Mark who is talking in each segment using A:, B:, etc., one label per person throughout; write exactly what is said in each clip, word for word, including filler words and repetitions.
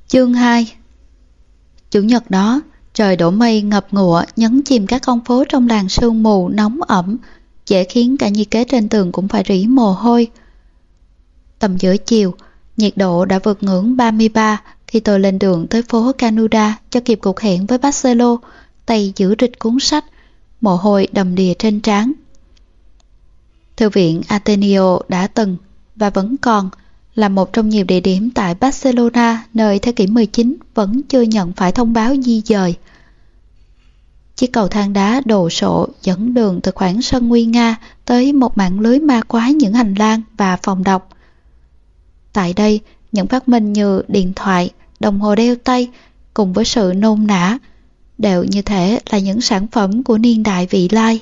A: Chương hai. Chủ nhật đó, trời đổ mây ngập ngụa nhấn chìm các con phố trong làn sương mù nóng ẩm, dễ khiến cả nhiệt kế trên tường cũng phải rỉ mồ hôi. Tầm giữa chiều, nhiệt độ đã vượt ngưỡng ba mươi ba khi tôi lên đường tới phố Canuda cho kịp cuộc hẹn với Barcelo, tay giữ rịch cuốn sách, mồ hôi đầm đìa trên trán. Thư viện Ateneo đã từng và vẫn còn là một trong nhiều địa điểm tại Barcelona nơi thế kỷ mười chín vẫn chưa nhận phải thông báo di dời. Chiếc cầu thang đá đồ sộ dẫn đường từ khoảng sân nguy nga tới một mạng lưới ma quái những hành lang và phòng đọc. Tại đây, những phát minh như điện thoại, đồng hồ đeo tay cùng với sự nôn nã đều như thể là những sản phẩm của niên đại vị lai.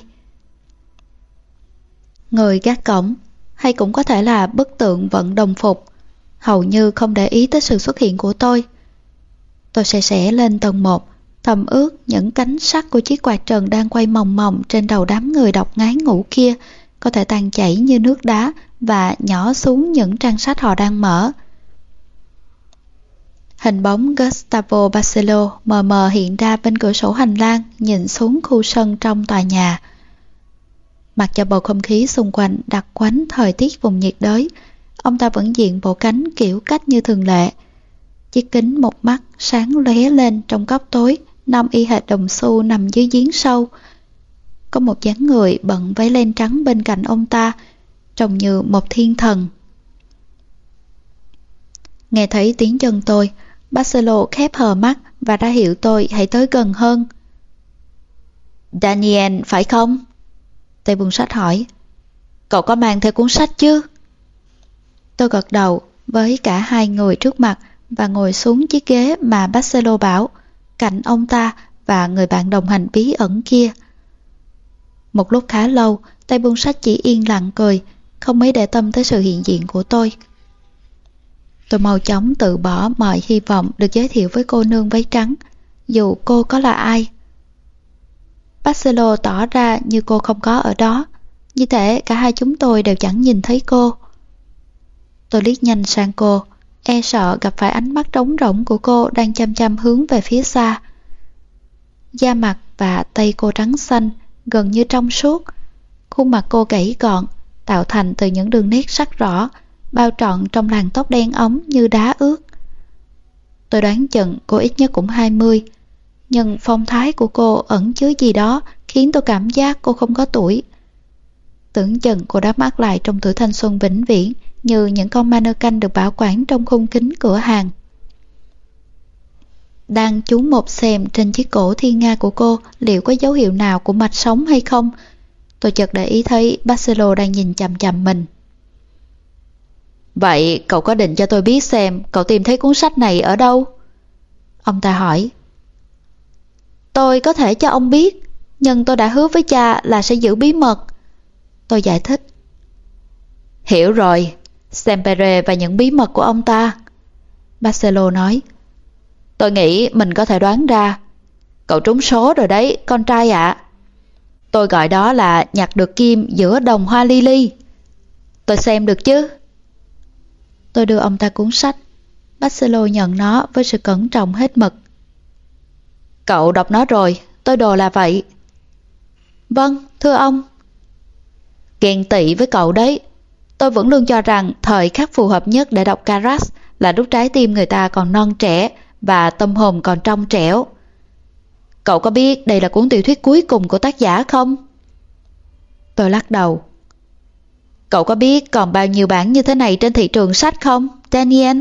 A: Người gác cổng, hay cũng có thể là bức tượng vận đồng phục, hầu như không để ý tới sự xuất hiện của tôi. Tôi sẽ xẻ lên tầng một, thầm ước những cánh sắt của chiếc quạt trần đang quay mòng mòng trên đầu đám người đọc ngái ngủ kia có thể tan chảy như nước đá và nhỏ xuống những trang sách họ đang mở. Hình bóng Gustavo Barcelo mờ mờ hiện ra bên cửa sổ hành lang nhìn xuống khu sân trong tòa nhà. Mặc cho bầu không khí xung quanh đặc quánh thời tiết vùng nhiệt đới, ông ta vẫn diện bộ cánh kiểu cách như thường lệ. Chiếc kính một mắt sáng lóe lên trong góc tối, năm y hệt đồng xu nằm dưới giếng sâu. Có một dáng người bận váy len trắng bên cạnh ông ta, trông như một thiên thần. Nghe thấy tiếng chân tôi, Barcelo khép hờ mắt và ra hiệu tôi hãy tới gần hơn. Daniel, phải không? Tay buôn sách hỏi. Cậu có mang theo cuốn sách chứ? Tôi gật đầu với cả hai người trước mặt và ngồi xuống chiếc ghế mà Barcelo bảo, cạnh ông ta và người bạn đồng hành bí ẩn kia. Một lúc khá lâu, tay buôn sách chỉ yên lặng cười, không mấy để tâm tới sự hiện diện của tôi. Tôi mau chóng từ bỏ mọi hy vọng được giới thiệu với cô nương váy trắng, dù cô có là ai. Barcelo tỏ ra như cô không có ở đó, như thể cả hai chúng tôi đều chẳng nhìn thấy cô. Tôi liếc nhanh sang cô, e sợ gặp phải ánh mắt trống rỗng của cô đang chăm chăm hướng về phía xa. Da mặt và tay cô trắng xanh, gần như trong suốt. Khuôn mặt cô gãy gọn, tạo thành từ những đường nét sắc rõ, bao trọn trong làn tóc đen óng như đá ướt. Tôi đoán chừng cô ít nhất cũng hai mươi, nhưng phong thái của cô ẩn chứa gì đó khiến tôi cảm giác cô không có tuổi. Tưởng chừng cô đã mắc lại trong tuổi thanh xuân vĩnh viễn, như những con mannequin được bảo quản trong khung kính cửa hàng. Đang chú một xem trên chiếc cổ thiên nga của cô liệu có dấu hiệu nào của mạch sống hay không, tôi chợt để ý thấy Barcelo đang nhìn chằm chằm mình. Vậy cậu có định cho tôi biết xem cậu tìm thấy cuốn sách này ở đâu? Ông ta hỏi. Tôi có thể cho ông biết, nhưng tôi đã hứa với cha là sẽ giữ bí mật. Tôi giải thích. Hiểu rồi, Sempere và những bí mật của ông ta. Barcelo nói. Tôi nghĩ mình có thể đoán ra. Cậu trúng số rồi đấy, con trai ạ. Tôi gọi đó là nhặt được kim giữa đồng hoa lily. Tôi xem được chứ? Tôi đưa ông ta cuốn sách. Barcelo nhận nó với sự cẩn trọng hết mực. Cậu đọc nó rồi, tôi đồ là vậy. Vâng, thưa ông. Ghen tị với cậu đấy. Tôi vẫn luôn cho rằng thời khắc phù hợp nhất để đọc Caras là lúc trái tim người ta còn non trẻ và tâm hồn còn trong trẻo. Cậu có biết đây là cuốn tiểu thuyết cuối cùng của tác giả không? Tôi lắc đầu. Cậu có biết còn bao nhiêu bản như thế này trên thị trường sách không, Daniel?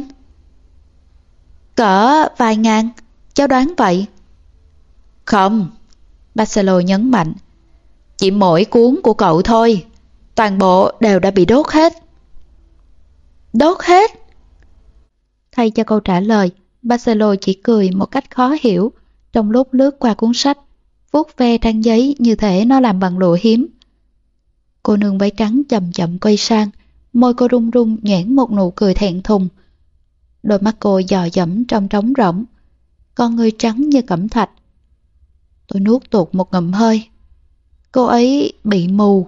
A: Cỡ vài ngàn, cháu đoán vậy. Không, Barcelo nhấn mạnh. Chỉ mỗi cuốn của cậu thôi. Toàn bộ đều đã bị đốt hết. Đốt hết? Thay cho câu trả lời, Barcelo chỉ cười một cách khó hiểu trong lúc lướt qua cuốn sách, vuốt ve trang giấy như thể nó làm bằng lụa hiếm. Cô nương váy trắng chậm chậm quay sang, môi cô run run nhoẻn một nụ cười thẹn thùng. Đôi mắt cô dò dẫm trong trống rỗng, con ngươi trắng như cẩm thạch. Tôi nuốt tuột một ngụm hơi. Cô ấy bị mù.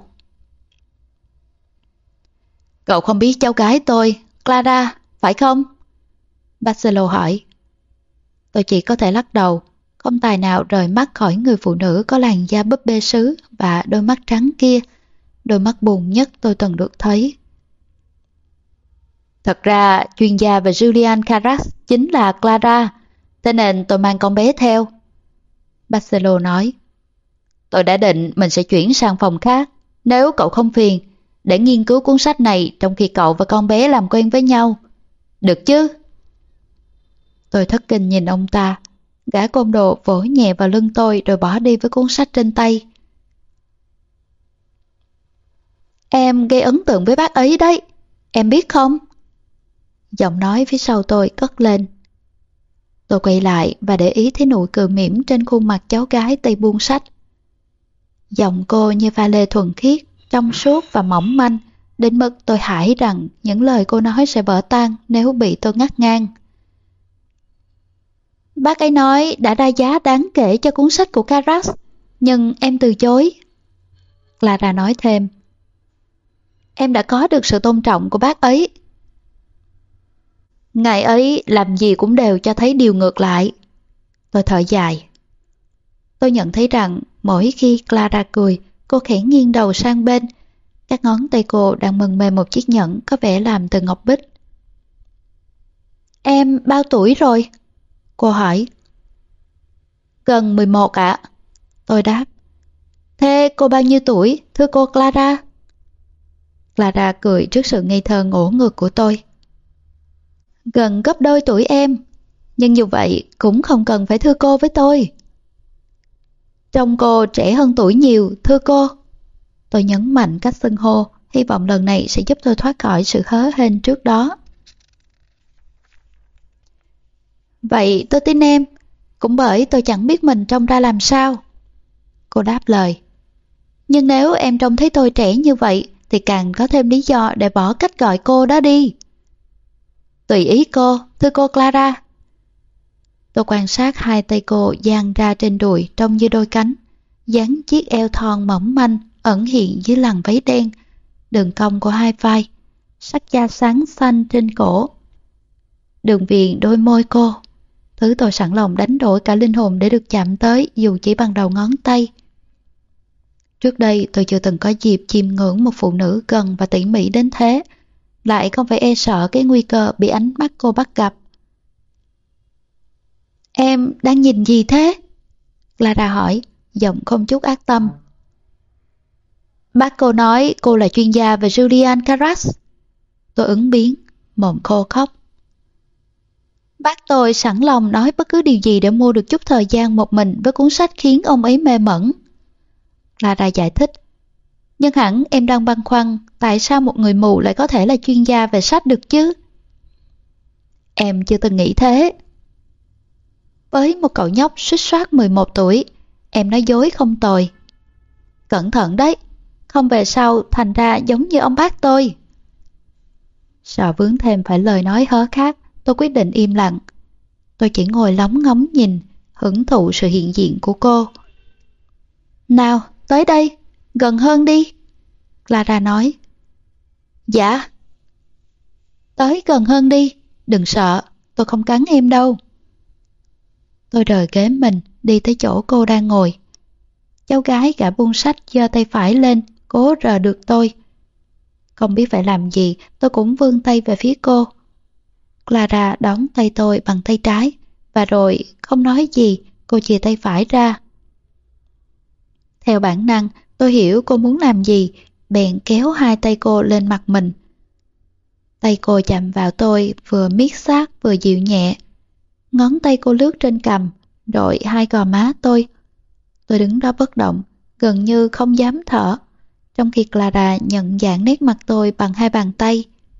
A: Cậu không biết cháu gái tôi, Clara, phải không? Barcelo hỏi. Tôi chỉ có thể lắc đầu, không tài nào rời mắt khỏi người phụ nữ có làn da búp bê sứ và đôi mắt trắng kia, đôi mắt buồn nhất tôi từng được thấy. Thật ra, chuyên gia về Julian Carras chính là Clara, thế nên tôi mang con bé theo. Barcelo nói, tôi đã định mình sẽ chuyển sang phòng khác, nếu cậu không phiền, để nghiên cứu cuốn sách này trong khi cậu và con bé làm quen với nhau. Được chứ? Tôi thất kinh nhìn ông ta. Gã côn đồ vỗ nhẹ vào lưng tôi rồi bỏ đi với cuốn sách trên tay. Em gây ấn tượng với bác ấy đấy, em biết không? Giọng nói phía sau tôi cất lên. Tôi quay lại và để ý thấy nụ cười mỉm trên khuôn mặt cháu gái tay buông sách. Giọng cô như pha lê thuần khiết, trong suốt và mỏng manh, đến mức tôi hãi rằng những lời cô nói sẽ vỡ tan nếu bị tôi ngắt ngang. Bác ấy nói đã ra giá đáng kể cho cuốn sách của Carras, nhưng em từ chối. Clara nói thêm. Em đã có được sự tôn trọng của bác ấy. Ngài ấy làm gì cũng đều cho thấy điều ngược lại. Tôi thở dài. Tôi nhận thấy rằng mỗi khi Clara cười, cô khẽ nghiêng đầu sang bên. Các ngón tay cô đang mân mê một chiếc nhẫn có vẻ làm từ ngọc bích. Em bao tuổi rồi? Cô hỏi. Gần mười một ạ. Tôi đáp. Thế cô bao nhiêu tuổi, thưa cô Clara? Clara cười trước sự ngây thơ ngỗ ngược của tôi. Gần gấp đôi tuổi em, nhưng dù vậy cũng không cần phải thưa cô với tôi. Trông cô trẻ hơn tuổi nhiều, thưa cô. Tôi nhấn mạnh cách xưng hô, hy vọng lần này sẽ giúp tôi thoát khỏi sự hớ hênh trước đó. Vậy tôi tin em, cũng bởi tôi chẳng biết mình trông ra làm sao. Cô đáp lời. Nhưng nếu em trông thấy tôi trẻ như vậy, thì càng có thêm lý do để bỏ cách gọi cô đó đi. Tùy ý cô, thưa cô Clara. Tôi quan sát hai tay cô dang ra trên đùi trông như đôi cánh, dán chiếc eo thon mỏng manh ẩn hiện dưới làn váy đen, đường cong của hai vai, sắc da sáng xanh trên cổ. Đường viền đôi môi cô, thứ tôi sẵn lòng đánh đổi cả linh hồn để được chạm tới dù chỉ bằng đầu ngón tay. Trước đây tôi chưa từng có dịp chiêm ngưỡng một phụ nữ gần và tỉ mỉ đến thế, lại không phải e sợ cái nguy cơ bị ánh mắt cô bắt gặp. Em đang nhìn gì thế? Clara hỏi, giọng không chút ác tâm. Bác cô nói cô là chuyên gia về Julian Carras. Tôi ứng biến, mồm khô khóc. Bác tôi sẵn lòng nói bất cứ điều gì để mua được chút thời gian một mình với cuốn sách khiến ông ấy mê mẩn. Clara giải thích. Nhưng hẳn em đang băn khoăn tại sao một người mù lại có thể là chuyên gia về sách được chứ? Em chưa từng nghĩ thế. Với một cậu nhóc suýt soát mười một tuổi, em nói dối không tồi. Cẩn thận đấy, không về sau thành ra giống như ông bác tôi. Sợ vướng thêm phải lời nói hớ khác, tôi quyết định im lặng. Tôi chỉ ngồi lóng ngóng nhìn, hưởng thụ sự hiện diện của cô. Nào, tới đây, gần hơn đi. Clara nói. Dạ. Tới gần hơn đi, đừng sợ, tôi không cắn em đâu. Tôi rời ghế mình, đi tới chỗ cô đang ngồi. Cháu gái gã buông sách giơ tay phải lên, cố rờ được tôi. Không biết phải làm gì, tôi cũng vươn tay về phía cô. Clara đón tay tôi bằng tay trái, và rồi không nói gì, cô chìa tay phải ra. Theo bản năng, tôi hiểu cô muốn làm gì, bèn kéo hai tay cô lên mặt mình. Tay cô chạm vào tôi vừa miết sát vừa dịu nhẹ. Ngón tay cô lướt trên cằm, rồi hai gò má tôi. Tôi đứng đó bất động, gần như không dám thở, trong khi Clara nhận dạng nét mặt tôi bằng hai bàn tay.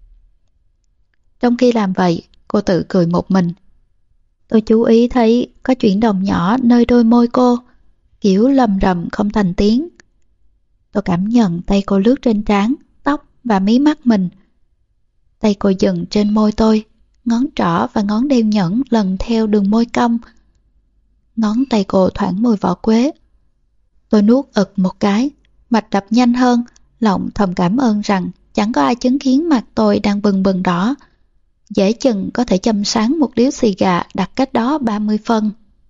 A: Trong khi làm vậy, cô tự cười một mình. Tôi chú ý thấy có chuyển động nhỏ nơi đôi môi cô, kiểu lầm rầm không thành tiếng. Tôi cảm nhận tay cô lướt trên trán, tóc và mí mắt mình. Tay cô dừng trên môi tôi, ngón trỏ và ngón đeo nhẫn lần theo đường môi cong. Ngón tay cô thoảng mùi vỏ quế. Tôi nuốt ực một cái, mạch đập nhanh hơn, lòng thầm cảm ơn rằng chẳng có ai chứng kiến mặt tôi đang bừng bừng đỏ. dễ chừng có thể châm sáng một điếu xì gà đặt cách đó ba mươi phân.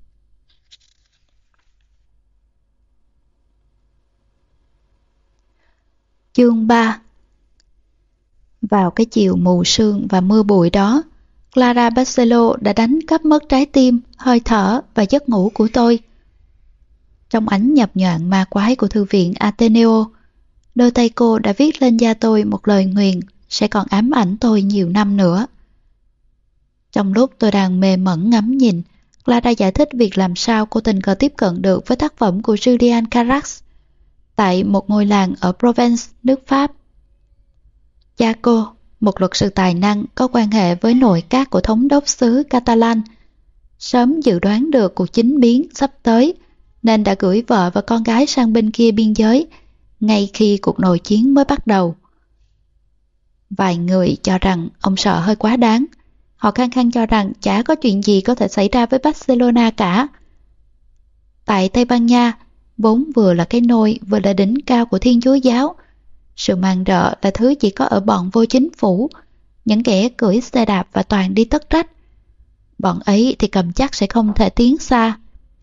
A: Chương ba. Vào cái chiều mù sương và mưa bụi đó, Clara Barcelo đã đánh cắp mất trái tim, hơi thở và giấc ngủ của tôi. Trong ánh nhập nhoạng ma quái của thư viện Ateneo, đôi tay cô đã viết lên da tôi một lời nguyền sẽ còn ám ảnh tôi nhiều năm nữa. Trong lúc tôi đang mê mẩn ngắm nhìn, Clara giải thích việc làm sao cô tình cờ tiếp cận được với tác phẩm của Julian Carax tại một ngôi làng ở Provence, nước Pháp. Cha cô, một luật sư tài năng có quan hệ với nội các của thống đốc xứ Catalan, sớm dự đoán được cuộc chính biến sắp tới nên đã gửi vợ và con gái sang bên kia biên giới ngay khi cuộc nội chiến mới bắt đầu. Vài người cho rằng ông sợ hơi quá đáng. Họ khăng khăng cho rằng chả có chuyện gì có thể xảy ra với Barcelona cả. Tại Tây Ban Nha, vốn vừa là cái nôi vừa là đỉnh cao của Thiên Chúa giáo, sự màn rợ là thứ chỉ có ở bọn vô chính phủ, những kẻ cưỡi xe đạp và toàn đi tất trách. Bọn ấy thì cầm chắc sẽ không thể tiến xa.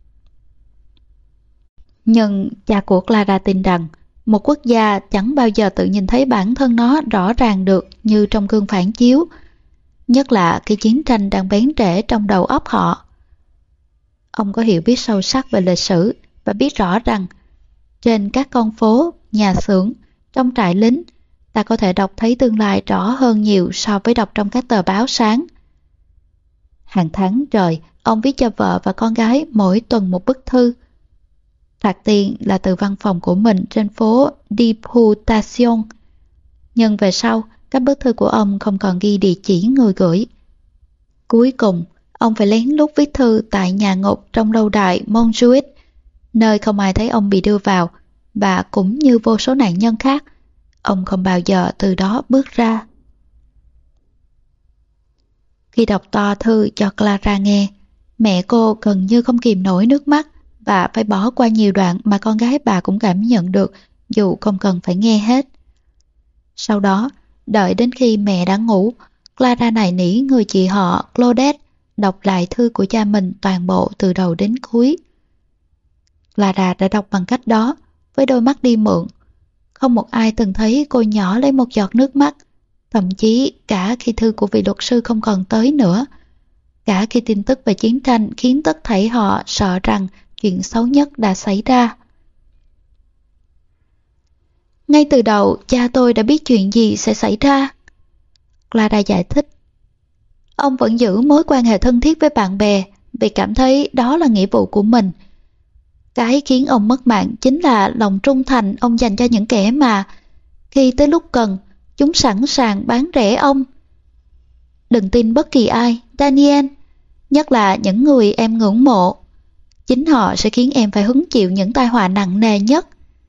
A: Nhưng cha của Clara tin rằng một quốc gia chẳng bao giờ tự nhìn thấy bản thân nó rõ ràng được như trong gương phản chiếu, nhất là khi chiến tranh đang bén rễ trong đầu óc họ. Ông có hiểu biết sâu sắc về lịch sử và biết rõ rằng trên các con phố, nhà xưởng, trong trại lính, ta có thể đọc thấy tương lai rõ hơn nhiều so với đọc trong các tờ báo sáng. Hàng tháng trời, ông viết cho vợ và con gái mỗi tuần một bức thư. Thoạt tiên là từ văn phòng của mình trên phố Diputación. Nhưng về sau, các bức thư của ông không còn ghi địa chỉ người gửi. Cuối cùng, ông phải lén lút viết thư tại nhà ngục trong lâu đài Montjuic, nơi không ai thấy ông bị đưa vào, và cũng như vô số nạn nhân khác, ông không bao giờ từ đó bước ra. Khi đọc to thư cho Clara nghe, mẹ cô gần như không kìm nổi nước mắt và phải bỏ qua nhiều đoạn mà con gái bà cũng cảm nhận được dù không cần phải nghe hết. Sau đó, đợi đến khi mẹ đã ngủ, Clara nài nỉ người chị họ Claudette đọc lại thư của cha mình toàn bộ từ đầu đến cuối. Clara đã đọc bằng cách đó, với đôi mắt đi mượn. Không một ai từng thấy cô nhỏ lấy một giọt nước mắt, thậm chí cả khi thư của vị luật sư không còn tới nữa. Cả khi tin tức về chiến tranh khiến tất thảy họ sợ rằng chuyện xấu nhất đã xảy ra. Ngay từ đầu, cha tôi đã biết chuyện gì sẽ xảy ra. Clara giải thích. Ông vẫn giữ mối quan hệ thân thiết với bạn bè vì cảm thấy đó là nghĩa vụ của mình. Cái khiến ông mất mạng chính là lòng trung thành ông dành cho những kẻ mà, khi tới lúc cần, chúng sẵn sàng bán rẻ ông. Đừng tin bất kỳ ai, Daniel, nhất là những người em ngưỡng mộ. Chính họ sẽ khiến em phải hứng chịu những tai họa nặng nề nhất.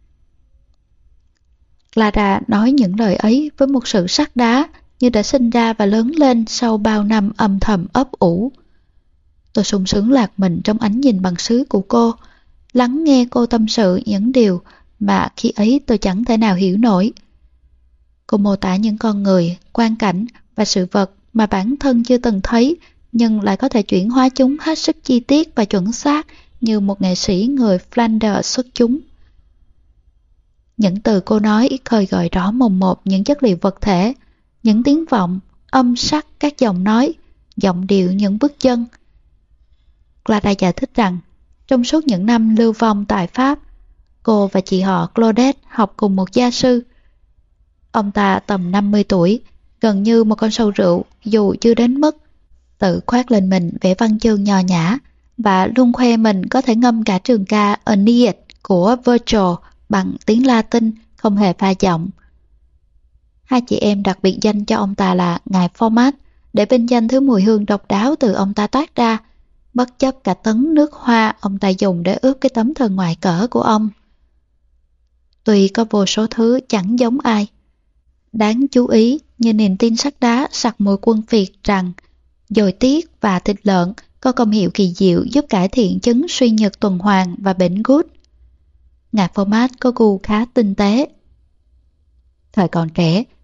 A: Clara nói những lời ấy với một sự sắt đá như đã sinh ra và lớn lên sau bao năm âm thầm ấp ủ. Tôi sung sướng lạc mình trong ánh nhìn bằng sứ của cô, lắng nghe cô tâm sự những điều mà khi ấy tôi chẳng thể nào hiểu nổi. Cô mô tả những con người, quang cảnh và sự vật mà bản thân chưa từng thấy, nhưng lại có thể chuyển hóa chúng hết sức chi tiết và chuẩn xác như một nghệ sĩ người Flanders xuất chúng. Những từ cô nói khơi gợi rõ mồn một những chất liệu vật thể, những tiếng vọng, âm sắc các giọng nói, giọng điệu những bước chân. Clara giải thích rằng, trong suốt những năm lưu vong tại Pháp, cô và chị họ Claudette học cùng một gia sư. Ông ta tầm năm mươi tuổi, gần như một con sâu rượu dù chưa đến mức, tự khoác lên mình vẻ văn chương nho nhã và luôn khoe mình có thể ngâm cả trường ca Aeneid của Virgil bằng tiếng Latin không hề pha giọng. Hai chị em đặt biệt danh cho ông ta là Ngài Format để vinh danh thứ mùi hương độc đáo từ ông ta toát ra, bất chấp cả tấn nước hoa ông ta dùng để ướp cái tấm thân ngoại cỡ của ông. Tuy có vô số thứ chẳng giống ai, đáng chú ý như niềm tin sắt đá sặc mùi quân Việt rằng dồi tiết và thịt lợn có công hiệu kỳ diệu giúp cải thiện chứng suy nhược tuần hoàn và bệnh gút. Ngài Format có gu khá tinh tế. Thời còn trẻ,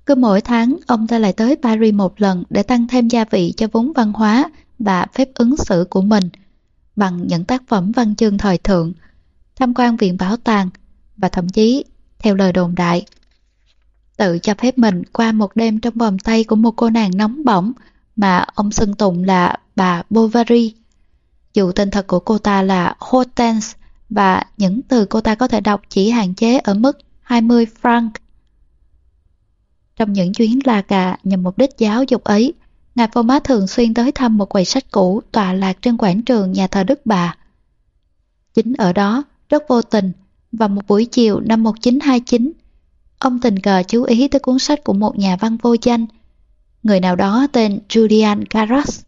A: Cứ mỗi tháng, ông ta lại tới Paris một lần để tăng thêm gia vị cho vốn văn hóa và phép ứng xử của mình, bằng những tác phẩm văn chương thời thượng, tham quan viện bảo tàng và thậm chí, theo lời đồn đại, tự cho phép mình qua một đêm trong vòng tay của một cô nàng nóng bỏng mà ông xưng tụng là bà Bovary. Dù tên thật của cô ta là Hortense và những từ cô ta có thể đọc chỉ hạn chế ở mức hai mươi franc. Trong những chuyến la cà nhằm mục đích giáo dục ấy, ngài Format thường xuyên tới thăm một quầy sách cũ tọa lạc trên quảng trường nhà thờ Đức Bà. Chính ở đó, rất vô tình, vào một buổi chiều năm một nghìn chín trăm hai mươi chín, ông tình cờ chú ý tới cuốn sách của một nhà văn vô danh, người nào đó tên Julian Carras.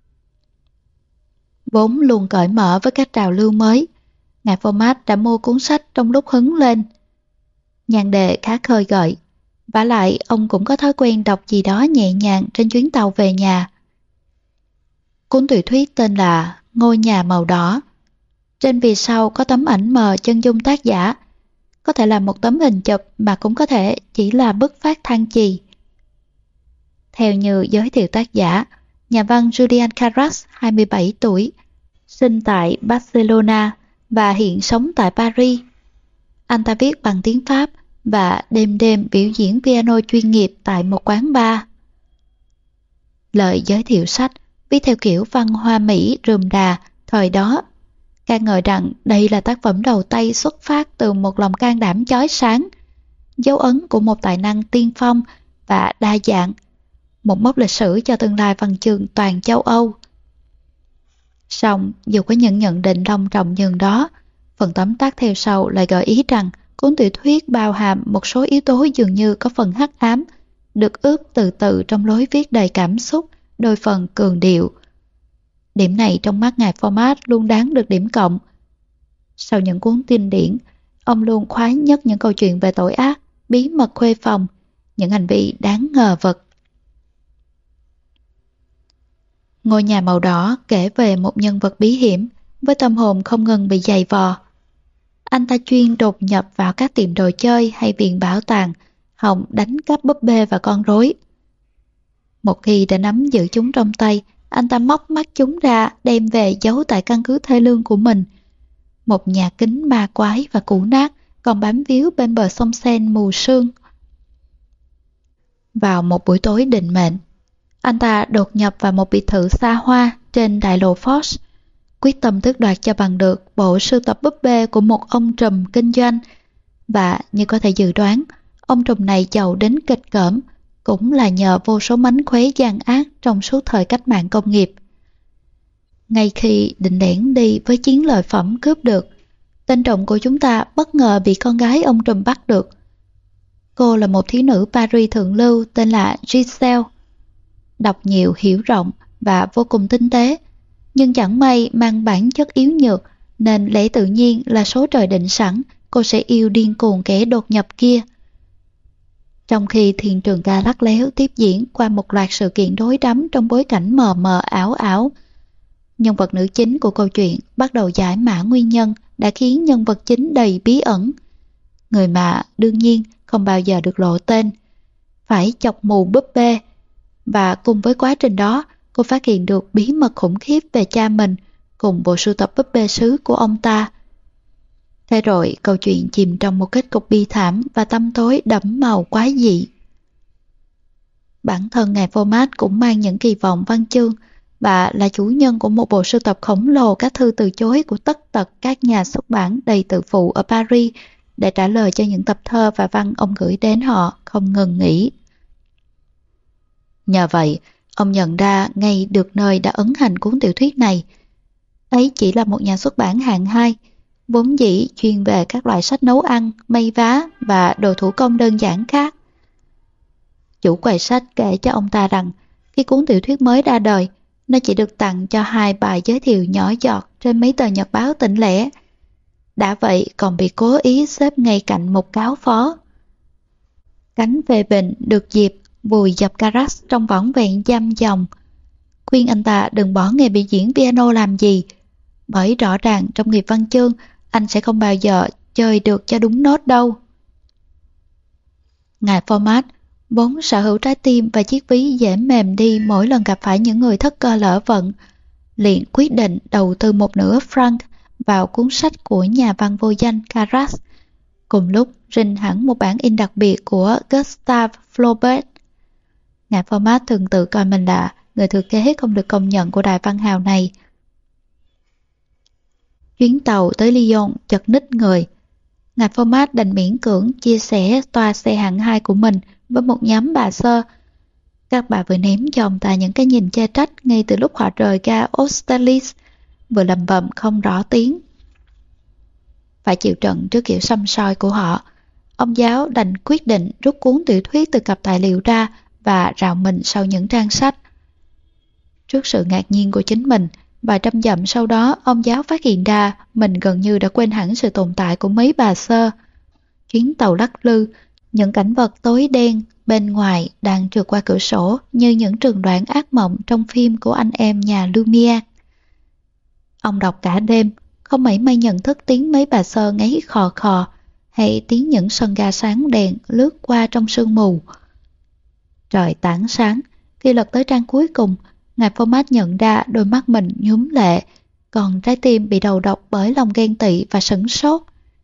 A: Vốn luôn cởi mở với các trào lưu mới, ngài Format đã mua cuốn sách trong lúc hứng lên. Nhan đề khá khơi gợi, vả lại ông cũng có thói quen đọc gì đó nhẹ nhàng trên chuyến tàu về nhà. Cuốn tiểu thuyết tên là Ngôi nhà màu đỏ. Trên bìa sau có tấm ảnh mờ chân dung tác giả, có thể là một tấm hình chụp mà cũng có thể chỉ là bức phát than chì. Theo như giới thiệu tác giả, nhà văn Julian Carras, hai mươi bảy tuổi, sinh tại Barcelona và hiện sống tại Paris. Anh ta viết bằng tiếng Pháp và đêm đêm biểu diễn piano chuyên nghiệp tại một quán bar. Lời giới thiệu sách viết theo kiểu văn hoa Mỹ rườm rà thời đó, ca ngợi rằng đây là tác phẩm đầu tay xuất phát từ một lòng can đảm chói sáng, dấu ấn của một tài năng tiên phong và đa dạng, một mốc lịch sử cho tương lai văn chương toàn châu Âu. Song dù có những nhận định long trọng nhường đó, phần tóm tắt theo sau lại gợi ý rằng cuốn tiểu thuyết bao hàm một số yếu tố dường như có phần hắc ám, được ướp từ từ trong lối viết đầy cảm xúc, đôi phần cường điệu. Điểm này trong mắt ngài Format luôn đáng được điểm cộng. Sau những cuốn kinh điển, ông luôn khoái nhất những câu chuyện về tội ác, bí mật khuê phòng, những hành vi đáng ngờ vực. Ngôi nhà màu đỏ kể về một nhân vật bí hiểm với tâm hồn không ngừng bị dày vò. Anh ta chuyên đột nhập vào các tiệm đồ chơi hay viện bảo tàng, hòng đánh cắp búp bê và con rối. Một khi đã nắm giữ chúng trong tay, anh ta móc mắt chúng ra đem về giấu tại căn cứ thê lương của mình. Một nhà kính ma quái và cũ nát còn bám víu bên bờ sông Seine mù sương. Vào một buổi tối định mệnh, anh ta đột nhập vào một biệt thự xa hoa trên đại lộ Foch, quyết tâm tước đoạt cho bằng được bộ sưu tập búp bê của một ông trùm kinh doanh. Và như có thể dự đoán, ông trùm này giàu đến kịch cỡm, cũng là nhờ vô số mánh khóe gian ác trong suốt thời cách mạng công nghiệp. Ngay khi định lẻn đi với chiến lợi phẩm cướp được, tên trộm của chúng ta bất ngờ bị con gái ông trùm bắt được. Cô là một thiếu nữ Paris thượng lưu tên là Giselle. Đọc nhiều hiểu rộng và vô cùng tinh tế, nhưng chẳng may mang bản chất yếu nhược nên lẽ tự nhiên là số trời định sẵn cô sẽ yêu điên cuồng kẻ đột nhập kia. Trong khi thiên trường ca lắc léo tiếp diễn qua một loạt sự kiện đối đắm trong bối cảnh mờ mờ ảo ảo, nhân vật nữ chính của câu chuyện bắt đầu giải mã nguyên nhân đã khiến nhân vật chính đầy bí ẩn, người mà đương nhiên không bao giờ được lộ tên, phải chọc mù búp bê. Và cùng với quá trình đó, cô phát hiện được bí mật khủng khiếp về cha mình cùng bộ sưu tập búp bê sứ của ông ta. Thế rồi câu chuyện chìm trong một kết cục bi thảm và tăm tối đẫm màu quái dị. Bản thân ngài Format cũng mang những kỳ vọng văn chương và là chủ nhân của một bộ sưu tập khổng lồ các thư từ chối của tất tật các nhà xuất bản đầy tự phụ ở Paris để trả lời cho những tập thơ và văn ông gửi đến họ không ngừng nghỉ. Nhờ vậy, ông nhận ra ngay được nơi đã ấn hành cuốn tiểu thuyết này. Ấy chỉ là một nhà xuất bản hạng hai, vốn dĩ chuyên về các loại sách nấu ăn, may vá và đồ thủ công đơn giản khác. Chủ quầy sách kể cho ông ta rằng khi cuốn tiểu thuyết mới ra đời, nó chỉ được tặng cho hai bài giới thiệu nhỏ giọt trên mấy tờ nhật báo tỉnh lẻ. Đã vậy còn bị cố ý xếp ngay cạnh một cáo phó. Cánh phê bình được dịp vùi dập Carras trong võng vẹn giam dòng, khuyên anh ta đừng bỏ nghề biểu diễn piano làm gì, bởi rõ ràng trong nghiệp văn chương anh sẽ không bao giờ chơi được cho đúng nốt đâu. Ngài Format vốn sở hữu trái tim và chiếc ví dễ mềm đi mỗi lần gặp phải những người thất cơ lỡ vận, liền quyết định đầu tư một nửa franc vào cuốn sách của nhà văn vô danh Carras, cùng lúc rinh hẳn một bản in đặc biệt của Gustave Flaubert. Ngài Format thường tự coi mình là người thừa kế không được công nhận của đại văn hào này. Chuyến tàu tới Lyon chật ních người. Ngài Format đành miễn cưỡng chia sẻ toa xe hạng hai của mình với một nhóm bà sơ. Các bà vừa ném cho ông ta những cái nhìn chê trách ngay từ lúc họ rời ga Austerlitz, vừa lầm bầm không rõ tiếng. Phải chịu trận trước kiểu săm soi của họ, ông giáo đành quyết định rút cuốn tiểu thuyết từ cặp tài liệu ra và rào mình sau những trang sách. Trước sự ngạc nhiên của chính mình, vài trăm dặm sau đó ông giáo phát hiện ra mình gần như đã quên hẳn sự tồn tại của mấy bà sơ. Chuyến tàu lắc lư, những cảnh vật tối đen bên ngoài đang trượt qua cửa sổ như những trường đoạn ác mộng trong phim của anh em nhà Lumière. Ông đọc cả đêm, không mảy may nhận thức tiếng mấy bà sơ ngáy khò khò hay tiếng những sân ga sáng đèn lướt qua trong sương mù. Trời tảng sáng, khi lật tới trang cuối cùng, Ngài Format nhận ra đôi mắt mình nhúm lệ, còn trái tim bị đầu độc bởi lòng ghen tị và sửng sốt.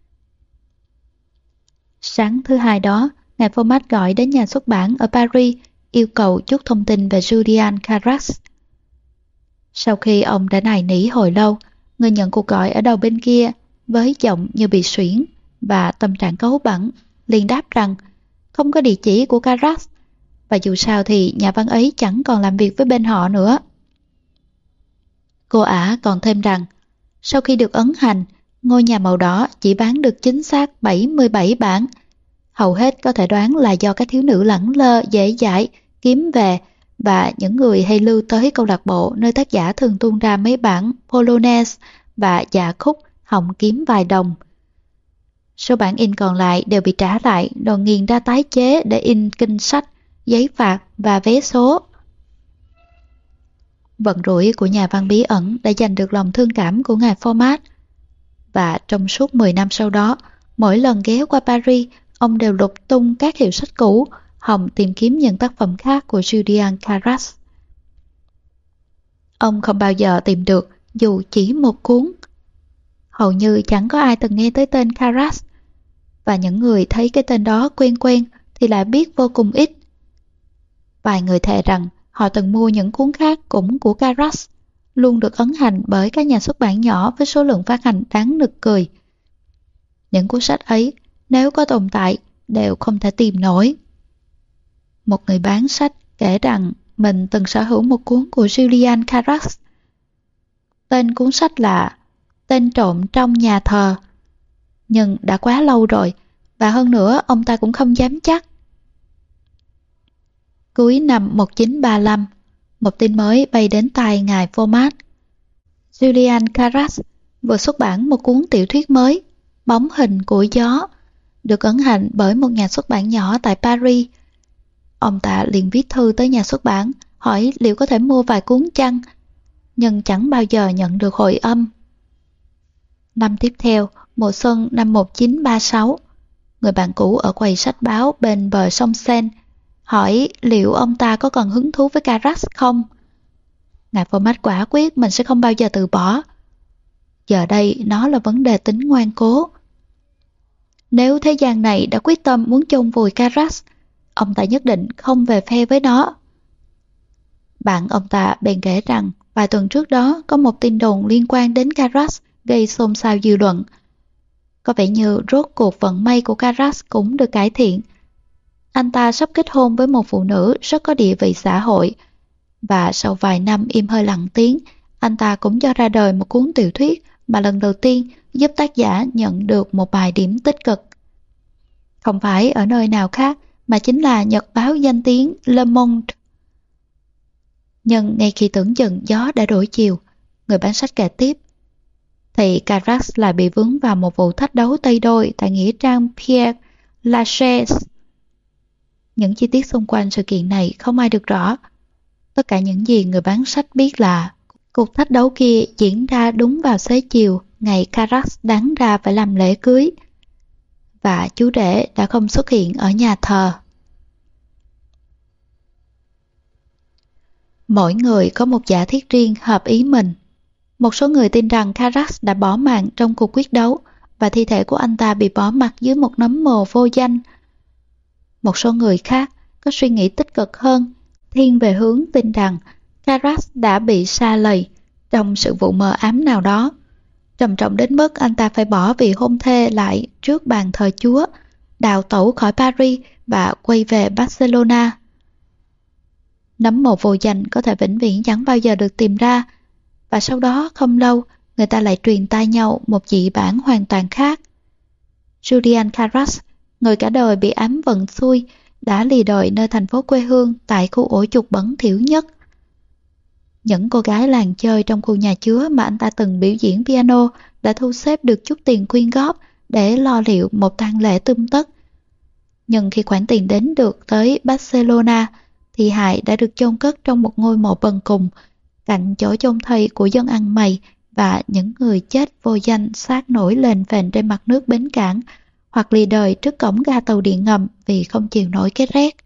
A: Sáng thứ hai đó, Ngài Format gọi đến nhà xuất bản ở Paris, yêu cầu chút thông tin về Julian Carras. Sau khi ông đã nài nỉ hồi lâu, người nhận cuộc gọi ở đầu bên kia, với giọng như bị suyễn và tâm trạng cáu bẳn, liền đáp rằng không có địa chỉ của Carras, và dù sao thì nhà văn ấy chẳng còn làm việc với bên họ nữa. Cô ả còn thêm rằng, sau khi được ấn hành, ngôi nhà màu đỏ chỉ bán được chính xác bảy mươi bảy bản. Hầu hết có thể đoán là do các thiếu nữ lẳng lơ, dễ dãi, kiếm về, và những người hay lưu tới câu lạc bộ nơi tác giả thường tuôn ra mấy bản Polonaise và dạ khúc hòng kiếm vài đồng. Số bản in còn lại đều bị trả lại rồi nghiền ra tái chế để in kinh sách, giấy phạt và vé số. Vận rủi của nhà văn bí ẩn đã giành được lòng thương cảm của ngài Format. Và trong suốt mười năm sau đó, mỗi lần ghé qua Paris, ông đều lục tung các hiệu sách cũ, hòng tìm kiếm những tác phẩm khác của Julian Carras. Ông không bao giờ tìm được dù chỉ một cuốn. Hầu như chẳng có ai từng nghe tới tên Carras, và những người thấy cái tên đó quen quen thì lại biết vô cùng ít. Vài người thề rằng họ từng mua những cuốn khác cũng của Carras, luôn được ấn hành bởi các nhà xuất bản nhỏ với số lượng phát hành đáng nực cười. Những cuốn sách ấy, nếu có tồn tại, đều không thể tìm nổi. Một người bán sách kể rằng mình từng sở hữu một cuốn của Julian Carras. Tên cuốn sách là Tên trộm trong nhà thờ. Nhưng đã quá lâu rồi, và hơn nữa ông ta cũng không dám chắc. Cuối năm một nghìn chín trăm ba mươi lăm, một tin mới bay đến tai ngài Format. Julian Carras vừa xuất bản một cuốn tiểu thuyết mới, Bóng hình của gió, được ấn hành bởi một nhà xuất bản nhỏ tại Paris. Ông ta liền viết thư tới nhà xuất bản, hỏi liệu có thể mua vài cuốn chăng, nhưng chẳng bao giờ nhận được hồi âm. Năm tiếp theo, mùa xuân năm một nghìn chín trăm ba mươi sáu, người bạn cũ ở quầy sách báo bên bờ sông Seine hỏi liệu ông ta có còn hứng thú với Carras không. Ngài Format quả quyết mình sẽ không bao giờ từ bỏ. Giờ đây nó là vấn đề tính ngoan cố. Nếu thế gian này đã quyết tâm muốn chôn vùi Carras, ông ta nhất định không về phe với nó. Bạn ông ta bèn kể rằng vài tuần trước đó có một tin đồn liên quan đến Carras gây xôn xao dư luận. Có vẻ như rốt cuộc vận may của Carras cũng được cải thiện. Anh ta sắp kết hôn với một phụ nữ rất có địa vị xã hội, và sau vài năm im hơi lặng tiếng, anh ta cũng cho ra đời một cuốn tiểu thuyết mà lần đầu tiên giúp tác giả nhận được một bài điểm tích cực. Không phải ở nơi nào khác, mà chính là nhật báo danh tiếng Le Monde. Nhưng ngay khi tưởng chừng gió đã đổi chiều, người bán sách kể tiếp, thì Carras lại bị vướng vào một vụ thách đấu tay đôi tại nghĩa trang Pierre Lachaise. Những chi tiết xung quanh sự kiện này không ai được rõ. Tất cả những gì người bán sách biết là cuộc thách đấu kia diễn ra đúng vào xế chiều ngày Carras đáng ra phải làm lễ cưới, và chú rể đã không xuất hiện ở nhà thờ. Mỗi người có một giả thiết riêng hợp ý mình. Một số người tin rằng Carax đã bỏ mạng trong cuộc quyết đấu và thi thể của anh ta bị bỏ mặc dưới một nấm mồ vô danh. Một số người khác có suy nghĩ tích cực hơn, thiên về hướng tin rằng Carax đã bị sa lầy trong sự vụ mờ ám nào đó, trầm trọng đến mức anh ta phải bỏ vị hôn thê lại trước bàn thờ Chúa, đào tẩu khỏi Paris và quay về Barcelona. Nấm mồ vô danh có thể vĩnh viễn chẳng bao giờ được tìm ra, và sau đó không lâu người ta lại truyền tai nhau một dị bản hoàn toàn khác. Julian Carax, người cả đời bị ám vận xui, đã lìa đời nơi thành phố quê hương tại khu ổ chuột bẩn thỉu nhất. Những cô gái làng chơi trong khu nhà chứa mà anh ta từng biểu diễn piano đã thu xếp được chút tiền quyên góp để lo liệu một tang lễ tươm tất. Nhưng khi khoản tiền đến được tới Barcelona, thì hài đã được chôn cất trong một ngôi mộ bần cùng, cạnh chỗ chôn thây của dân ăn mày và những người chết vô danh xác nổi lên phền trên mặt nước bến cảng, hoặc lìa đời trước cổng ga tàu điện ngầm vì không chịu nổi cái rét.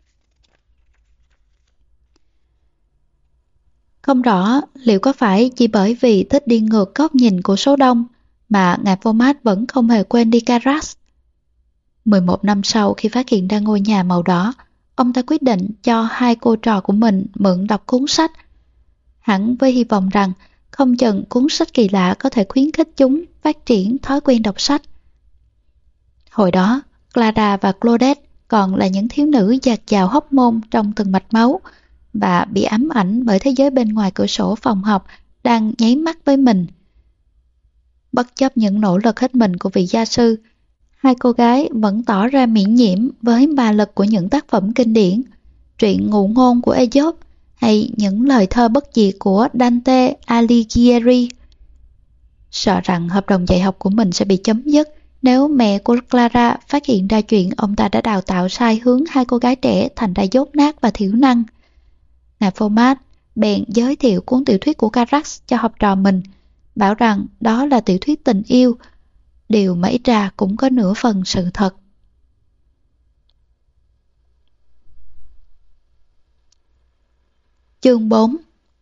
A: Không rõ liệu có phải chỉ bởi vì thích đi ngược góc nhìn của số đông mà ngài Format vẫn không hề quên đi Carax. mười một năm sau, khi phát hiện ra ngôi nhà màu đỏ, ông ta quyết định cho hai cô trò của mình mượn đọc cuốn sách. Hẳn với hy vọng rằng không chừng cuốn sách kỳ lạ có thể khuyến khích chúng phát triển thói quen đọc sách. Hồi đó, Clara và Claudette còn là những thiếu nữ dạt dào hóc môn trong từng mạch máu và bị ám ảnh bởi thế giới bên ngoài cửa sổ phòng học đang nháy mắt với mình. Bất chấp những nỗ lực hết mình của vị gia sư, hai cô gái vẫn tỏ ra miễn nhiễm với ma lực của những tác phẩm kinh điển, truyện ngụ ngôn của Aesop hay những lời thơ bất diệt của Dante Alighieri. Sợ rằng hợp đồng dạy học của mình sẽ bị chấm dứt nếu mẹ của Clara phát hiện ra chuyện ông ta đã đào tạo sai hướng hai cô gái trẻ thành ra dốt nát và thiểu năng, ngài Format bèn giới thiệu cuốn tiểu thuyết của Carax cho học trò mình, bảo rằng đó là tiểu thuyết tình yêu, điều mà ít ra cũng có nửa phần sự thật. Chương bốn.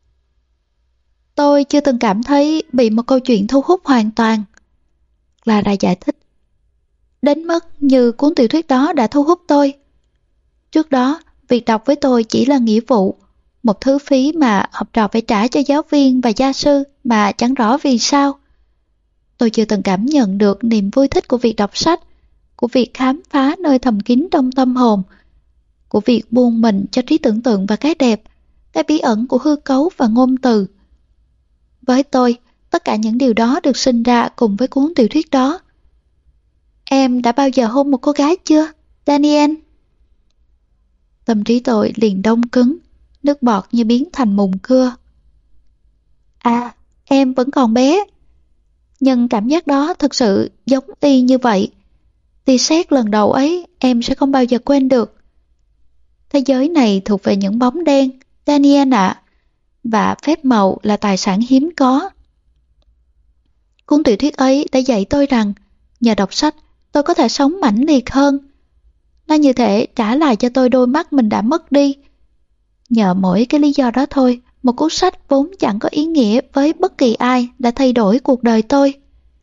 A: Tôi chưa từng cảm thấy bị một câu chuyện thu hút hoàn toàn, Clara giải thích, đến mức như cuốn tiểu thuyết đó đã thu hút tôi. Trước đó, việc đọc với tôi chỉ là nghĩa vụ, một thứ phí mà học trò phải trả cho giáo viên và gia sư mà chẳng rõ vì sao. Tôi chưa từng cảm nhận được niềm vui thích của việc đọc sách, của việc khám phá nơi thầm kín trong tâm hồn, của việc buông mình cho trí tưởng tượng và cái đẹp, cái bí ẩn của hư cấu và ngôn từ. Với tôi, tất cả những điều đó được sinh ra cùng với cuốn tiểu thuyết đó. Em đã bao giờ hôn một cô gái chưa, Daniel? Tâm trí tôi liền đông cứng, nước bọt như biến thành mùn cưa. À, em vẫn còn bé. Nhưng cảm giác đó thực sự giống y như vậy. Tia sét lần đầu ấy em sẽ không bao giờ quên được. Thế giới này thuộc về những bóng đen, Daniel ạ, và phép màu là tài sản hiếm có. Cuốn tiểu thuyết ấy đã dạy tôi rằng nhờ đọc sách tôi có thể sống mãnh liệt hơn. Nó như thể trả lại cho tôi đôi mắt mình đã mất đi. Nhờ mỗi cái lý do đó thôi, một cuốn sách vốn chẳng có ý nghĩa với bất kỳ ai đã thay đổi cuộc đời tôi.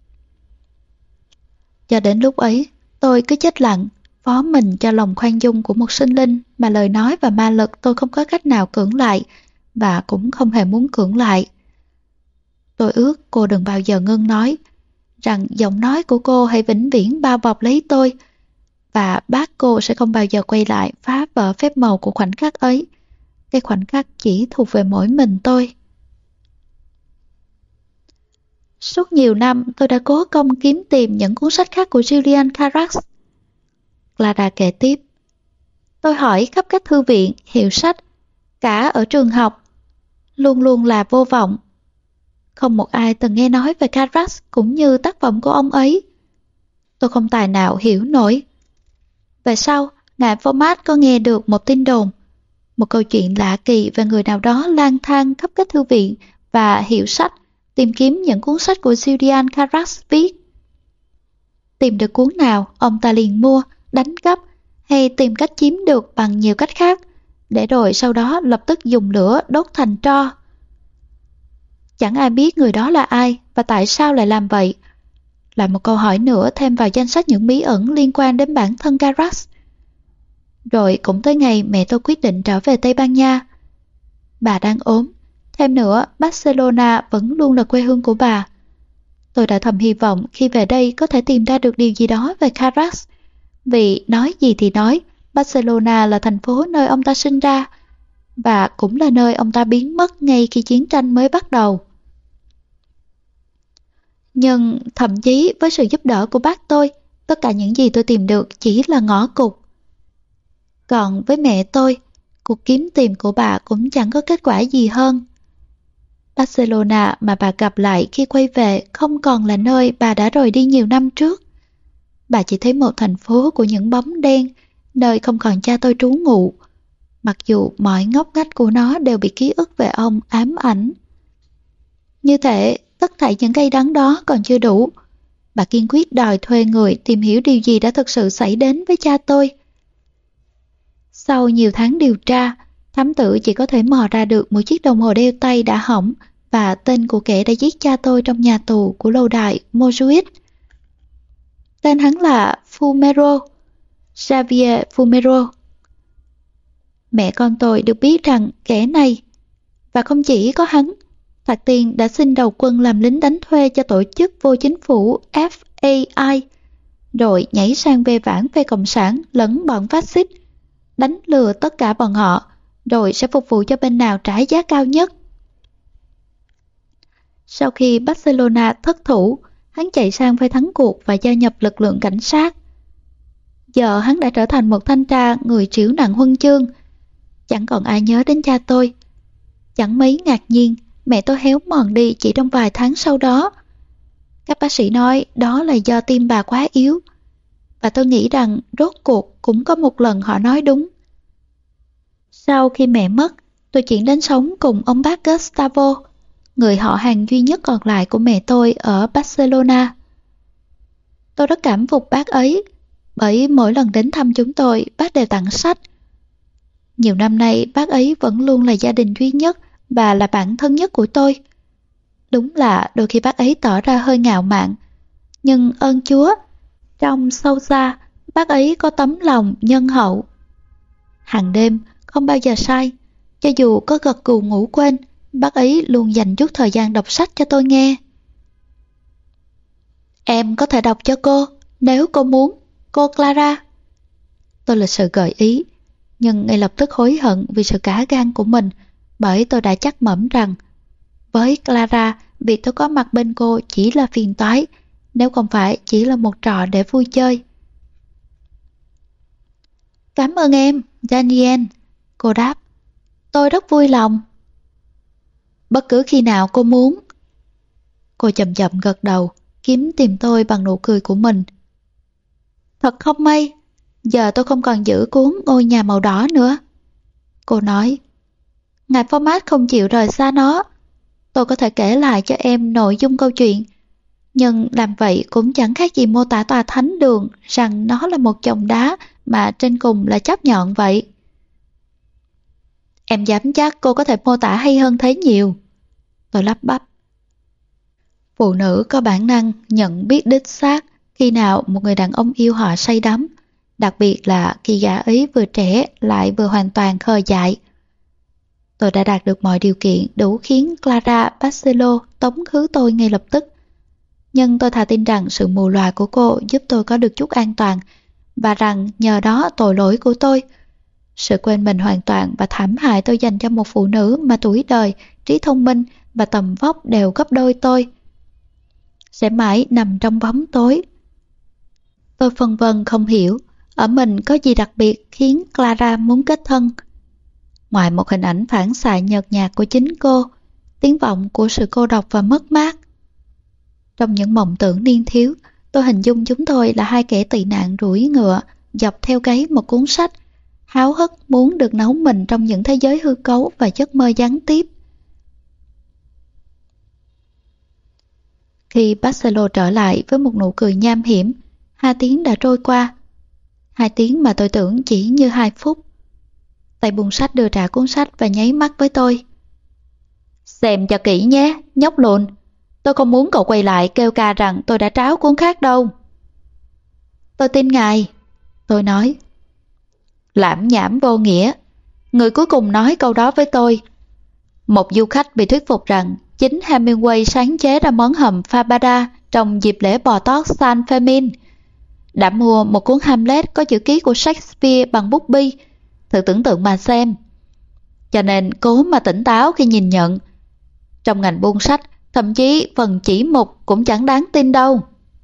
A: Cho đến lúc ấy, tôi cứ chết lặng, phó mình cho lòng khoan dung của một sinh linh mà lời nói và ma lực tôi không có cách nào cưỡng lại và cũng không hề muốn cưỡng lại. Tôi ước cô đừng bao giờ ngưng nói, rằng giọng nói của cô hãy vĩnh viễn bao bọc lấy tôi, và bác cô sẽ không bao giờ quay lại phá vỡ phép màu của khoảnh khắc ấy. Cái khoảnh khắc chỉ thuộc về mỗi mình tôi. Suốt nhiều năm tôi đã cố công kiếm tìm những cuốn sách khác của Julian Carax. Clara kể tiếp. Tôi hỏi khắp các thư viện, hiệu sách, cả ở trường học. Luôn luôn là vô vọng. Không một ai từng nghe nói về Carax cũng như tác phẩm của ông ấy. Tôi không tài nào hiểu nổi. Về sau, ngài Format có nghe được một tin đồn, một câu chuyện lạ kỳ về người nào đó lang thang khắp các thư viện và hiệu sách tìm kiếm những cuốn sách của Julian Carax viết. Tìm được cuốn nào, ông ta liền mua, đánh cắp hay tìm cách chiếm được bằng nhiều cách khác, để rồi sau đó lập tức dùng lửa đốt thành tro. Chẳng ai biết người đó là ai và tại sao lại làm vậy. Lại một câu hỏi nữa thêm vào danh sách những bí ẩn liên quan đến bản thân Carras. Rồi cũng tới ngày mẹ tôi quyết định trở về Tây Ban Nha. Bà đang ốm. Thêm nữa, Barcelona vẫn luôn là quê hương của bà. Tôi đã thầm hy vọng khi về đây có thể tìm ra được điều gì đó về Carras. Vì nói gì thì nói, Barcelona là thành phố nơi ông ta sinh ra, và cũng là nơi ông ta biến mất ngay khi chiến tranh mới bắt đầu. Nhưng thậm chí với sự giúp đỡ của bác tôi, tất cả những gì tôi tìm được chỉ là ngõ cụt. Còn với mẹ tôi, cuộc kiếm tìm của bà cũng chẳng có kết quả gì hơn. Barcelona mà bà gặp lại khi quay về không còn là nơi bà đã rời đi nhiều năm trước. Bà chỉ thấy một thành phố của những bóng đen, nơi không còn cha tôi trú ngụ, mặc dù mọi ngóc ngách của nó đều bị ký ức về ông ám ảnh. Như thế, tất thảy những cay đắng đó còn chưa đủ. Bà kiên quyết đòi thuê người tìm hiểu điều gì đã thực sự xảy đến với cha tôi. Sau nhiều tháng điều tra, thám tử chỉ có thể mò ra được một chiếc đồng hồ đeo tay đã hỏng và tên của kẻ đã giết cha tôi trong nhà tù của lâu đài Montjuic. Tên hắn là Fumero, Xavier Fumero. Mẹ con tôi được biết rằng kẻ này, và không chỉ có hắn, thoạt tiên đã xin đầu quân làm lính đánh thuê cho tổ chức vô chính phủ F A I, rồi nhảy sang bê vãn phe cộng sản lẫn bọn phát xít, đánh lừa tất cả bọn họ, rồi sẽ phục vụ cho bên nào trả giá cao nhất. Sau khi Barcelona thất thủ, hắn chạy sang phe thắng cuộc và gia nhập lực lượng cảnh sát. Giờ hắn đã trở thành một thanh tra người trĩu nặng huân chương. Chẳng còn ai nhớ đến cha tôi. Chẳng mấy ngạc nhiên, mẹ tôi héo mòn đi chỉ trong vài tháng sau đó. Các bác sĩ nói đó là do tim bà quá yếu. Và tôi nghĩ rằng rốt cuộc cũng có một lần họ nói đúng. Sau khi mẹ mất, tôi chuyển đến sống cùng ông bác Gustavo, người họ hàng duy nhất còn lại của mẹ tôi ở Barcelona. Tôi rất cảm phục bác ấy, bởi mỗi lần đến thăm chúng tôi, bác đều tặng sách. Nhiều năm nay, bác ấy vẫn luôn là gia đình duy nhất và là bạn thân nhất của tôi. Đúng là đôi khi bác ấy tỏ ra hơi ngạo mạn, nhưng ơn Chúa, trong sâu xa, bác ấy có tấm lòng nhân hậu. Hàng đêm, không bao giờ sai, cho dù có gật gù ngủ quên, bác ấy luôn dành chút thời gian đọc sách cho tôi nghe. Em có thể đọc cho cô, nếu cô muốn, cô Clara. Tôi lịch sự gợi ý, nhưng ngay lập tức hối hận vì sự cả gan của mình, bởi tôi đã chắc mẩm rằng với Clara, việc tôi có mặt bên cô chỉ là phiền toái, nếu không phải chỉ là một trò để vui chơi. Cảm ơn em, Daniel, cô đáp. Tôi rất vui lòng. Bất cứ khi nào cô muốn. Cô chậm chậm gật đầu, kiếm tìm tôi bằng nụ cười của mình. Thật không may, giờ tôi không còn giữ cuốn Ngôi nhà màu đỏ nữa. Cô nói, ngài Format không chịu rời xa nó. Tôi có thể kể lại cho em nội dung câu chuyện, nhưng làm vậy cũng chẳng khác gì mô tả tòa thánh đường rằng nó là một chồng đá mà trên cùng là chóp nhọn vậy. Em dám chắc cô có thể mô tả hay hơn thế nhiều. Tôi lắp bắp. Phụ nữ có bản năng nhận biết đích xác khi nào một người đàn ông yêu họ say đắm, đặc biệt là khi gã ấy vừa trẻ lại vừa hoàn toàn khờ dại. Tôi đã đạt được mọi điều kiện đủ khiến Clara Barcelo tống khứ tôi ngay lập tức. Nhưng tôi thà tin rằng sự mù lòa của cô giúp tôi có được chút an toàn, và rằng nhờ đó tội lỗi của tôi, sự quên mình hoàn toàn và thảm hại tôi dành cho một phụ nữ mà tuổi đời, trí thông minh và tầm vóc đều gấp đôi tôi, sẽ mãi nằm trong bóng tối. Tôi phân vân không hiểu, ở mình có gì đặc biệt khiến Clara muốn kết thân. Ngoài một hình ảnh phản xạ nhợt nhạt của chính cô, tiếng vọng của sự cô độc và mất mát. Trong những mộng tưởng niên thiếu, tôi hình dung chúng tôi là hai kẻ tị nạn rủi ngựa, dọc theo gáy một cuốn sách, háo hức muốn được nấu mình trong những thế giới hư cấu và giấc mơ gián tiếp. Khi Barcelo trở lại với một nụ cười nham hiểm, hai tiếng đã trôi qua. Hai tiếng mà tôi tưởng chỉ như hai phút. Tay buôn sách đưa trả cuốn sách và nháy mắt với tôi. Xem cho kỹ nhé, nhóc lùn. Tôi không muốn cậu quay lại kêu ca rằng tôi đã tráo cuốn khác đâu. Tôi tin ngài, tôi nói. Lảm nhảm vô nghĩa. Người cuối cùng nói câu đó với tôi. Một du khách bị thuyết phục rằng chính Hemingway sáng chế ra món hầm Fabada trong dịp lễ bò tót San Fermin. Đã mua một cuốn Hamlet có chữ ký của Shakespeare bằng bút bi. Thử tưởng tượng mà xem. Cho nên cố mà tỉnh táo khi nhìn nhận. Trong ngành buôn sách, thậm chí phần chỉ mục cũng chẳng đáng tin đâu.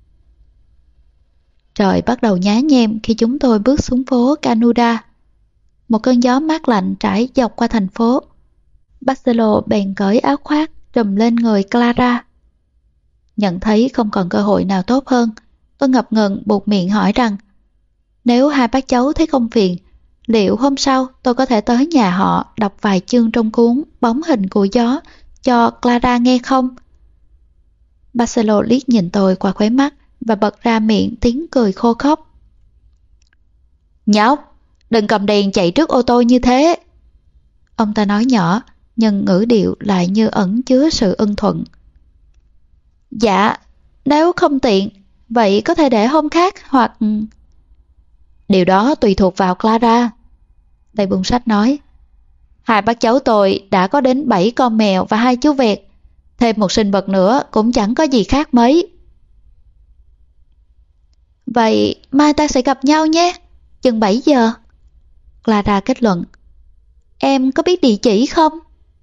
A: Trời bắt đầu nhá nhem khi chúng tôi bước xuống phố Canuda. Một cơn gió mát lạnh trải dọc qua thành phố. Barcelo bèn cởi áo khoác trùm lên người Clara. Nhận thấy không còn cơ hội nào tốt hơn, tôi ngập ngừng buột miệng hỏi rằng nếu hai bác cháu thấy không phiền, liệu hôm sau tôi có thể tới nhà họ đọc vài chương trong cuốn Bóng hình của gió cho Clara nghe không? Barcelo liếc nhìn tôi qua khóe mắt và bật ra miệng tiếng cười khô khốc. Nhóc, đừng cầm đèn chạy trước ô tô như thế. Ông ta nói nhỏ, nhưng ngữ điệu lại như ẩn chứa sự ưng thuận. Dạ, nếu không tiện, vậy có thể để hôm khác hoặc... Điều đó tùy thuộc vào Clara. Tay buôn sách nói. Hai bác cháu tôi đã có đến bảy con mèo và hai chú vẹt. Thêm một sinh vật nữa cũng chẳng có gì khác mấy. Vậy mai ta sẽ gặp nhau nhé, chừng bảy giờ. Clara kết luận. Em có biết địa chỉ không?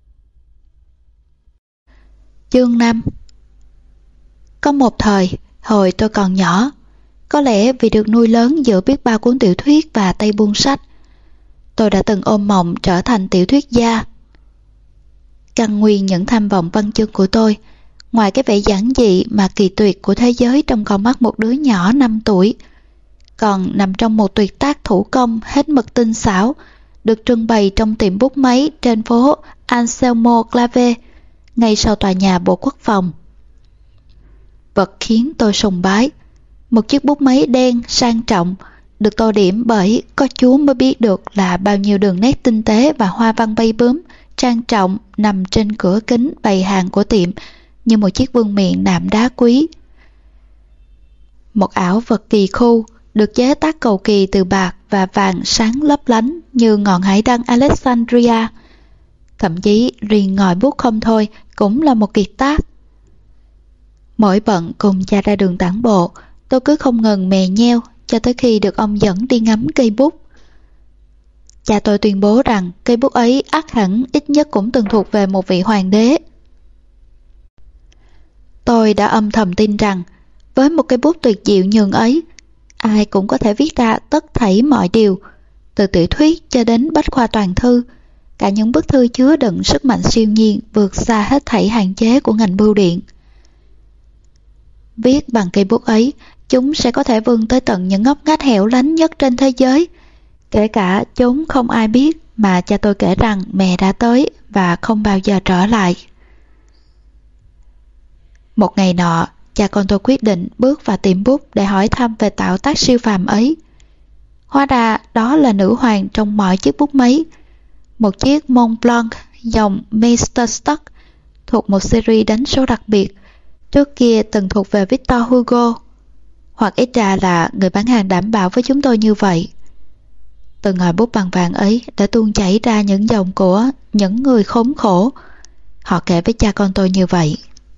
A: Chương năm. Có một thời, hồi tôi còn nhỏ, có lẽ vì được nuôi lớn giữa biết bao cuốn tiểu thuyết và tay buôn sách, tôi đã từng ôm mộng trở thành tiểu thuyết gia. Căn nguyên những tham vọng văn chương của tôi, ngoài cái vẻ giản dị mà kỳ tuyệt của thế giới trong con mắt một đứa nhỏ năm tuổi, còn nằm trong một tuyệt tác thủ công hết mực tinh xảo, được trưng bày trong tiệm bút máy trên phố Anselmo Clave, ngay sau tòa nhà Bộ Quốc phòng. Vật khiến tôi sùng bái, một chiếc bút máy đen sang trọng, được tô điểm bởi có Chúa mới biết được là bao nhiêu đường nét tinh tế và hoa văn bay bướm, trang trọng nằm trên cửa kính bày hàng của tiệm như một chiếc vương miện nạm đá quý. Một ảo vật kỳ khu, được chế tác cầu kỳ từ bạc và vàng sáng lấp lánh như ngọn hải đăng Alexandria. Thậm chí riêng ngòi bút không thôi cũng là một kiệt tác. Mỗi bận cùng cha ra đường tản bộ, tôi cứ không ngừng mè nheo cho tới khi được ông dẫn đi ngắm cây bút. Cha tôi tuyên bố rằng cây bút ấy ắt hẳn ít nhất cũng từng thuộc về một vị hoàng đế. Tôi đã âm thầm tin rằng với một cây bút tuyệt diệu nhường ấy, ai cũng có thể viết ra tất thảy mọi điều, từ tiểu thuyết cho đến bách khoa toàn thư, cả những bức thư chứa đựng sức mạnh siêu nhiên vượt xa hết thảy hạn chế của ngành bưu điện. Viết bằng cây bút ấy, chúng sẽ có thể vươn tới tận những ngóc ngách hẻo lánh nhất trên thế giới, kể cả chốn không ai biết mà cha tôi kể rằng mẹ đã tới và không bao giờ trở lại. Một ngày nọ, cha con tôi quyết định bước vào tiệm bút để hỏi thăm về tạo tác siêu phàm ấy. Hóa ra đó là nữ hoàng trong mọi chiếc bút máy, một chiếc Mont Blanc dòng meister Stuck thuộc một series đánh số đặc biệt, trước kia từng thuộc về Victor Hugo, hoặc ít ra là người bán hàng đảm bảo với chúng tôi như vậy. Từ ngòi bút bằng vàng ấy đã tuôn chảy ra những dòng của những người khốn khổ. Họ kể với cha con tôi như vậy.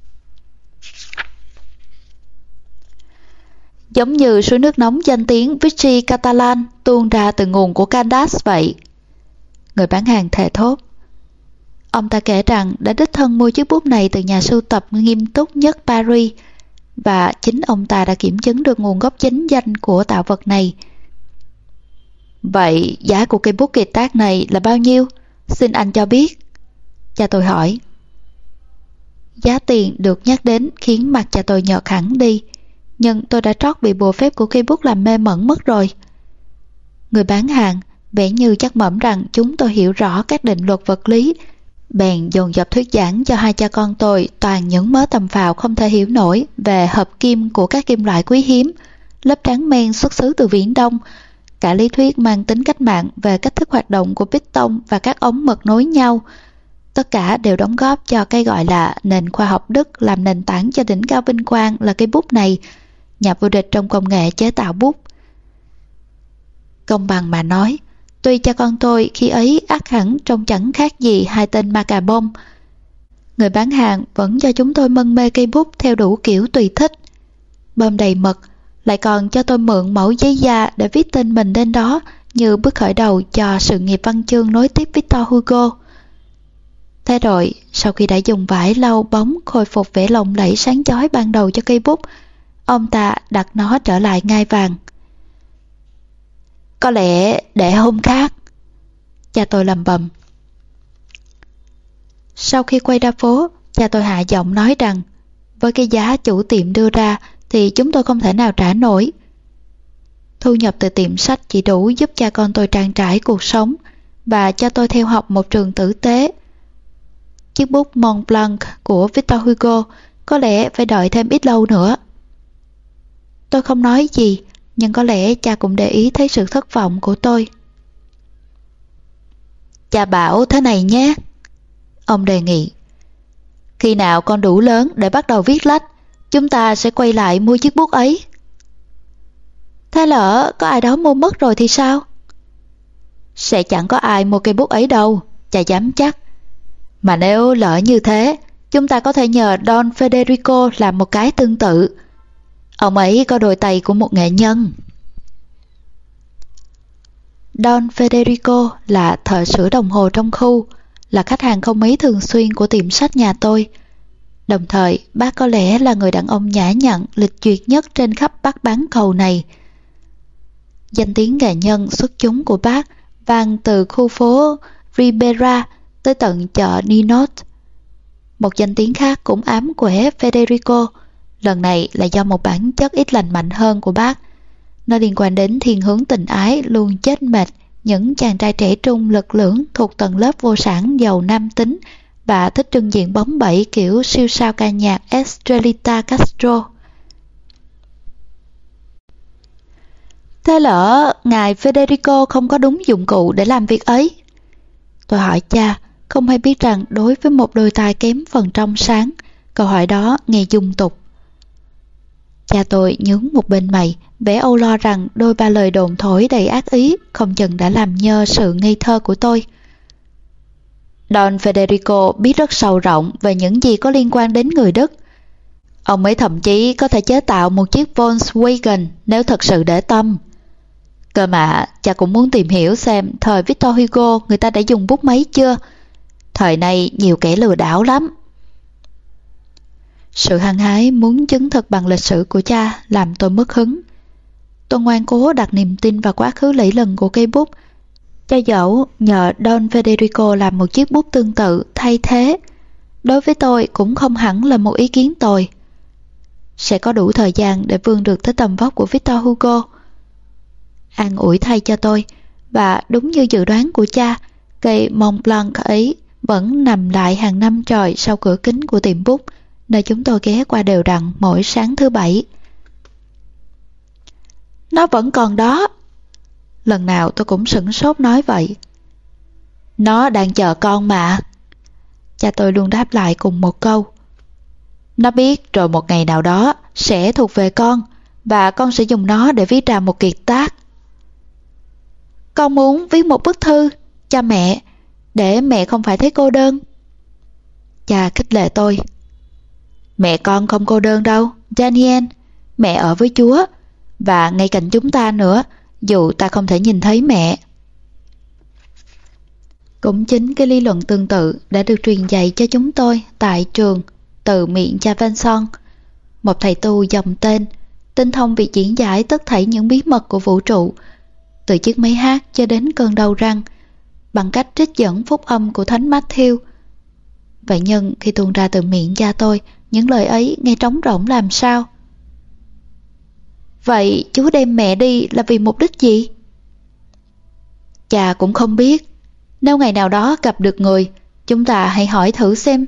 A: Giống như suối nước nóng danh tiếng Vichy Catalan tuôn ra từ nguồn của Candas vậy. Người bán hàng thề thốt. Ông ta kể rằng đã đích thân mua chiếc bút này từ nhà sưu tập nghiêm túc nhất Paris, và chính ông ta đã kiểm chứng được nguồn gốc chính danh của tạo vật này. Vậy giá của cây bút kiệt tác này là bao nhiêu? Xin anh cho biết. Cha tôi hỏi. Giá tiền được nhắc đến khiến mặt cha tôi nhợt hẳn đi, nhưng tôi đã trót bị bùa phép của cây bút làm mê mẩn mất rồi. Người bán hàng vẻ như chắc mẩm rằng chúng tôi hiểu rõ các định luật vật lý, bèn dồn dập thuyết giảng cho hai cha con tôi toàn những mớ tầm phào không thể hiểu nổi về hợp kim của các kim loại quý hiếm, lớp trắng men xuất xứ từ Viễn Đông, cả lý thuyết mang tính cách mạng về cách thức hoạt động của piston và các ống mật nối nhau. Tất cả đều đóng góp cho cái gọi là nền khoa học Đức làm nền tảng cho đỉnh cao vinh quang là cây bút này, nhà vô địch trong công nghệ chế tạo bút. Công bằng mà nói, tuy cha con tôi khi ấy ắt hẳn trông chẳng khác gì hai tên ma cà bông, người bán hàng vẫn cho chúng tôi mân mê cây bút theo đủ kiểu tùy thích. Bơm đầy mực, lại còn cho tôi mượn mẫu giấy da để viết tên mình lên đó như bước khởi đầu cho sự nghiệp văn chương nối tiếp Victor Hugo. Thế rồi, sau khi đã dùng vải lau bóng khôi phục vẻ lộng lẫy sáng chói ban đầu cho cây bút, ông ta đặt nó trở lại ngai vàng. Có lẽ để hôm khác, cha tôi lầm bầm. Sau khi quay ra phố, cha tôi hạ giọng nói rằng với cái giá chủ tiệm đưa ra thì chúng tôi không thể nào trả nổi. Thu nhập từ tiệm sách chỉ đủ giúp cha con tôi trang trải cuộc sống và cho tôi theo học một trường tử tế. Chiếc bút Mont Blanc của Victor Hugo có lẽ phải đợi thêm ít lâu nữa. Tôi không nói gì, nhưng có lẽ cha cũng để ý thấy sự thất vọng của tôi. Cha bảo thế này nhé, ông đề nghị. Khi nào con đủ lớn để bắt đầu viết lách, chúng ta sẽ quay lại mua chiếc bút ấy. Thế lỡ có ai đó mua mất rồi thì sao? Sẽ chẳng có ai mua cây bút ấy đâu, cha dám chắc. Mà nếu lỡ như thế, chúng ta có thể nhờ Don Federico làm một cái tương tự. Ông ấy có đôi tay của một nghệ nhân. Don Federico là thợ sửa đồng hồ trong khu, là khách hàng không mấy thường xuyên của tiệm sách nhà tôi. Đồng thời, bác có lẽ là người đàn ông nhã nhặn, lịch duyệt nhất trên khắp Bắc bán cầu này. Danh tiếng nghệ nhân xuất chúng của bác vang từ khu phố Ribera tới tận chợ Ninot. Một danh tiếng khác cũng ám quẻ Federico, lần này là do một bản chất ít lành mạnh hơn của bác. Nó liên quan đến thiên hướng tình ái luôn chết mệt những chàng trai trẻ trung lực lưỡng thuộc tầng lớp vô sản giàu nam tính và thích trưng diện bóng bẩy kiểu siêu sao ca nhạc Estrellita Castro. Thế lỡ ngài Federico không có đúng dụng cụ để làm việc ấy? Tôi hỏi cha, không hay biết rằng đối với một đôi tai kém phần trong sáng, câu hỏi đó nghe dung tục. Cha tôi nhướng một bên mày, vẻ âu lo rằng đôi ba lời đồn thổi đầy ác ý không chừng đã làm nhơ sự ngây thơ của tôi. Don Federico biết rất sâu rộng về những gì có liên quan đến người Đức. Ông ấy thậm chí có thể chế tạo một chiếc Volkswagen nếu thật sự để tâm. Cơ mà, cha cũng muốn tìm hiểu xem thời Victor Hugo người ta đã dùng bút máy chưa. Thời này nhiều kẻ lừa đảo lắm. Sự hăng hái muốn chứng thực bằng lịch sử của cha làm tôi mất hứng. Tôi ngoan cố đặt niềm tin vào quá khứ lẫy lừng của cây bút, cho dẫu nhờ Don Federico làm một chiếc bút tương tự thay thế, đối với tôi cũng không hẳn là một ý kiến tồi. Sẽ có đủ thời gian để vươn được tới tầm vóc của Victor Hugo. An ủi thay cho tôi, và đúng như dự đoán của cha, cây Mont Blanc ấy vẫn nằm lại hàng năm trời sau cửa kính của tiệm bút, nơi chúng tôi ghé qua đều đặn mỗi sáng thứ bảy. Nó vẫn còn đó. Lần nào tôi cũng sửng sốt nói vậy. Nó đang chờ con mà. Cha tôi luôn đáp lại cùng một câu. Nó biết rồi một ngày nào đó sẽ thuộc về con, và con sẽ dùng nó để viết ra một kiệt tác. Con muốn viết một bức thư cho mẹ, để mẹ không phải thấy cô đơn. Cha khích lệ tôi. Mẹ con không cô đơn đâu, Daniel. Mẹ ở với Chúa, và ngay cạnh chúng ta nữa, dù ta không thể nhìn thấy mẹ. Cũng chính cái lý luận tương tự đã được truyền dạy cho chúng tôi tại trường từ miệng cha Vincent, một thầy tu dòng tên, tinh thông việc diễn giải tất thảy những bí mật của vũ trụ, từ chiếc máy hát cho đến cơn đau răng, bằng cách trích dẫn phúc âm của Thánh Matthew. Vậy nhưng khi tuôn ra từ miệng cha tôi, những lời ấy nghe trống rỗng làm sao? Vậy Chúa đem mẹ đi là vì mục đích gì? Cha cũng không biết. Nếu ngày nào đó gặp được người, chúng ta hãy hỏi thử xem.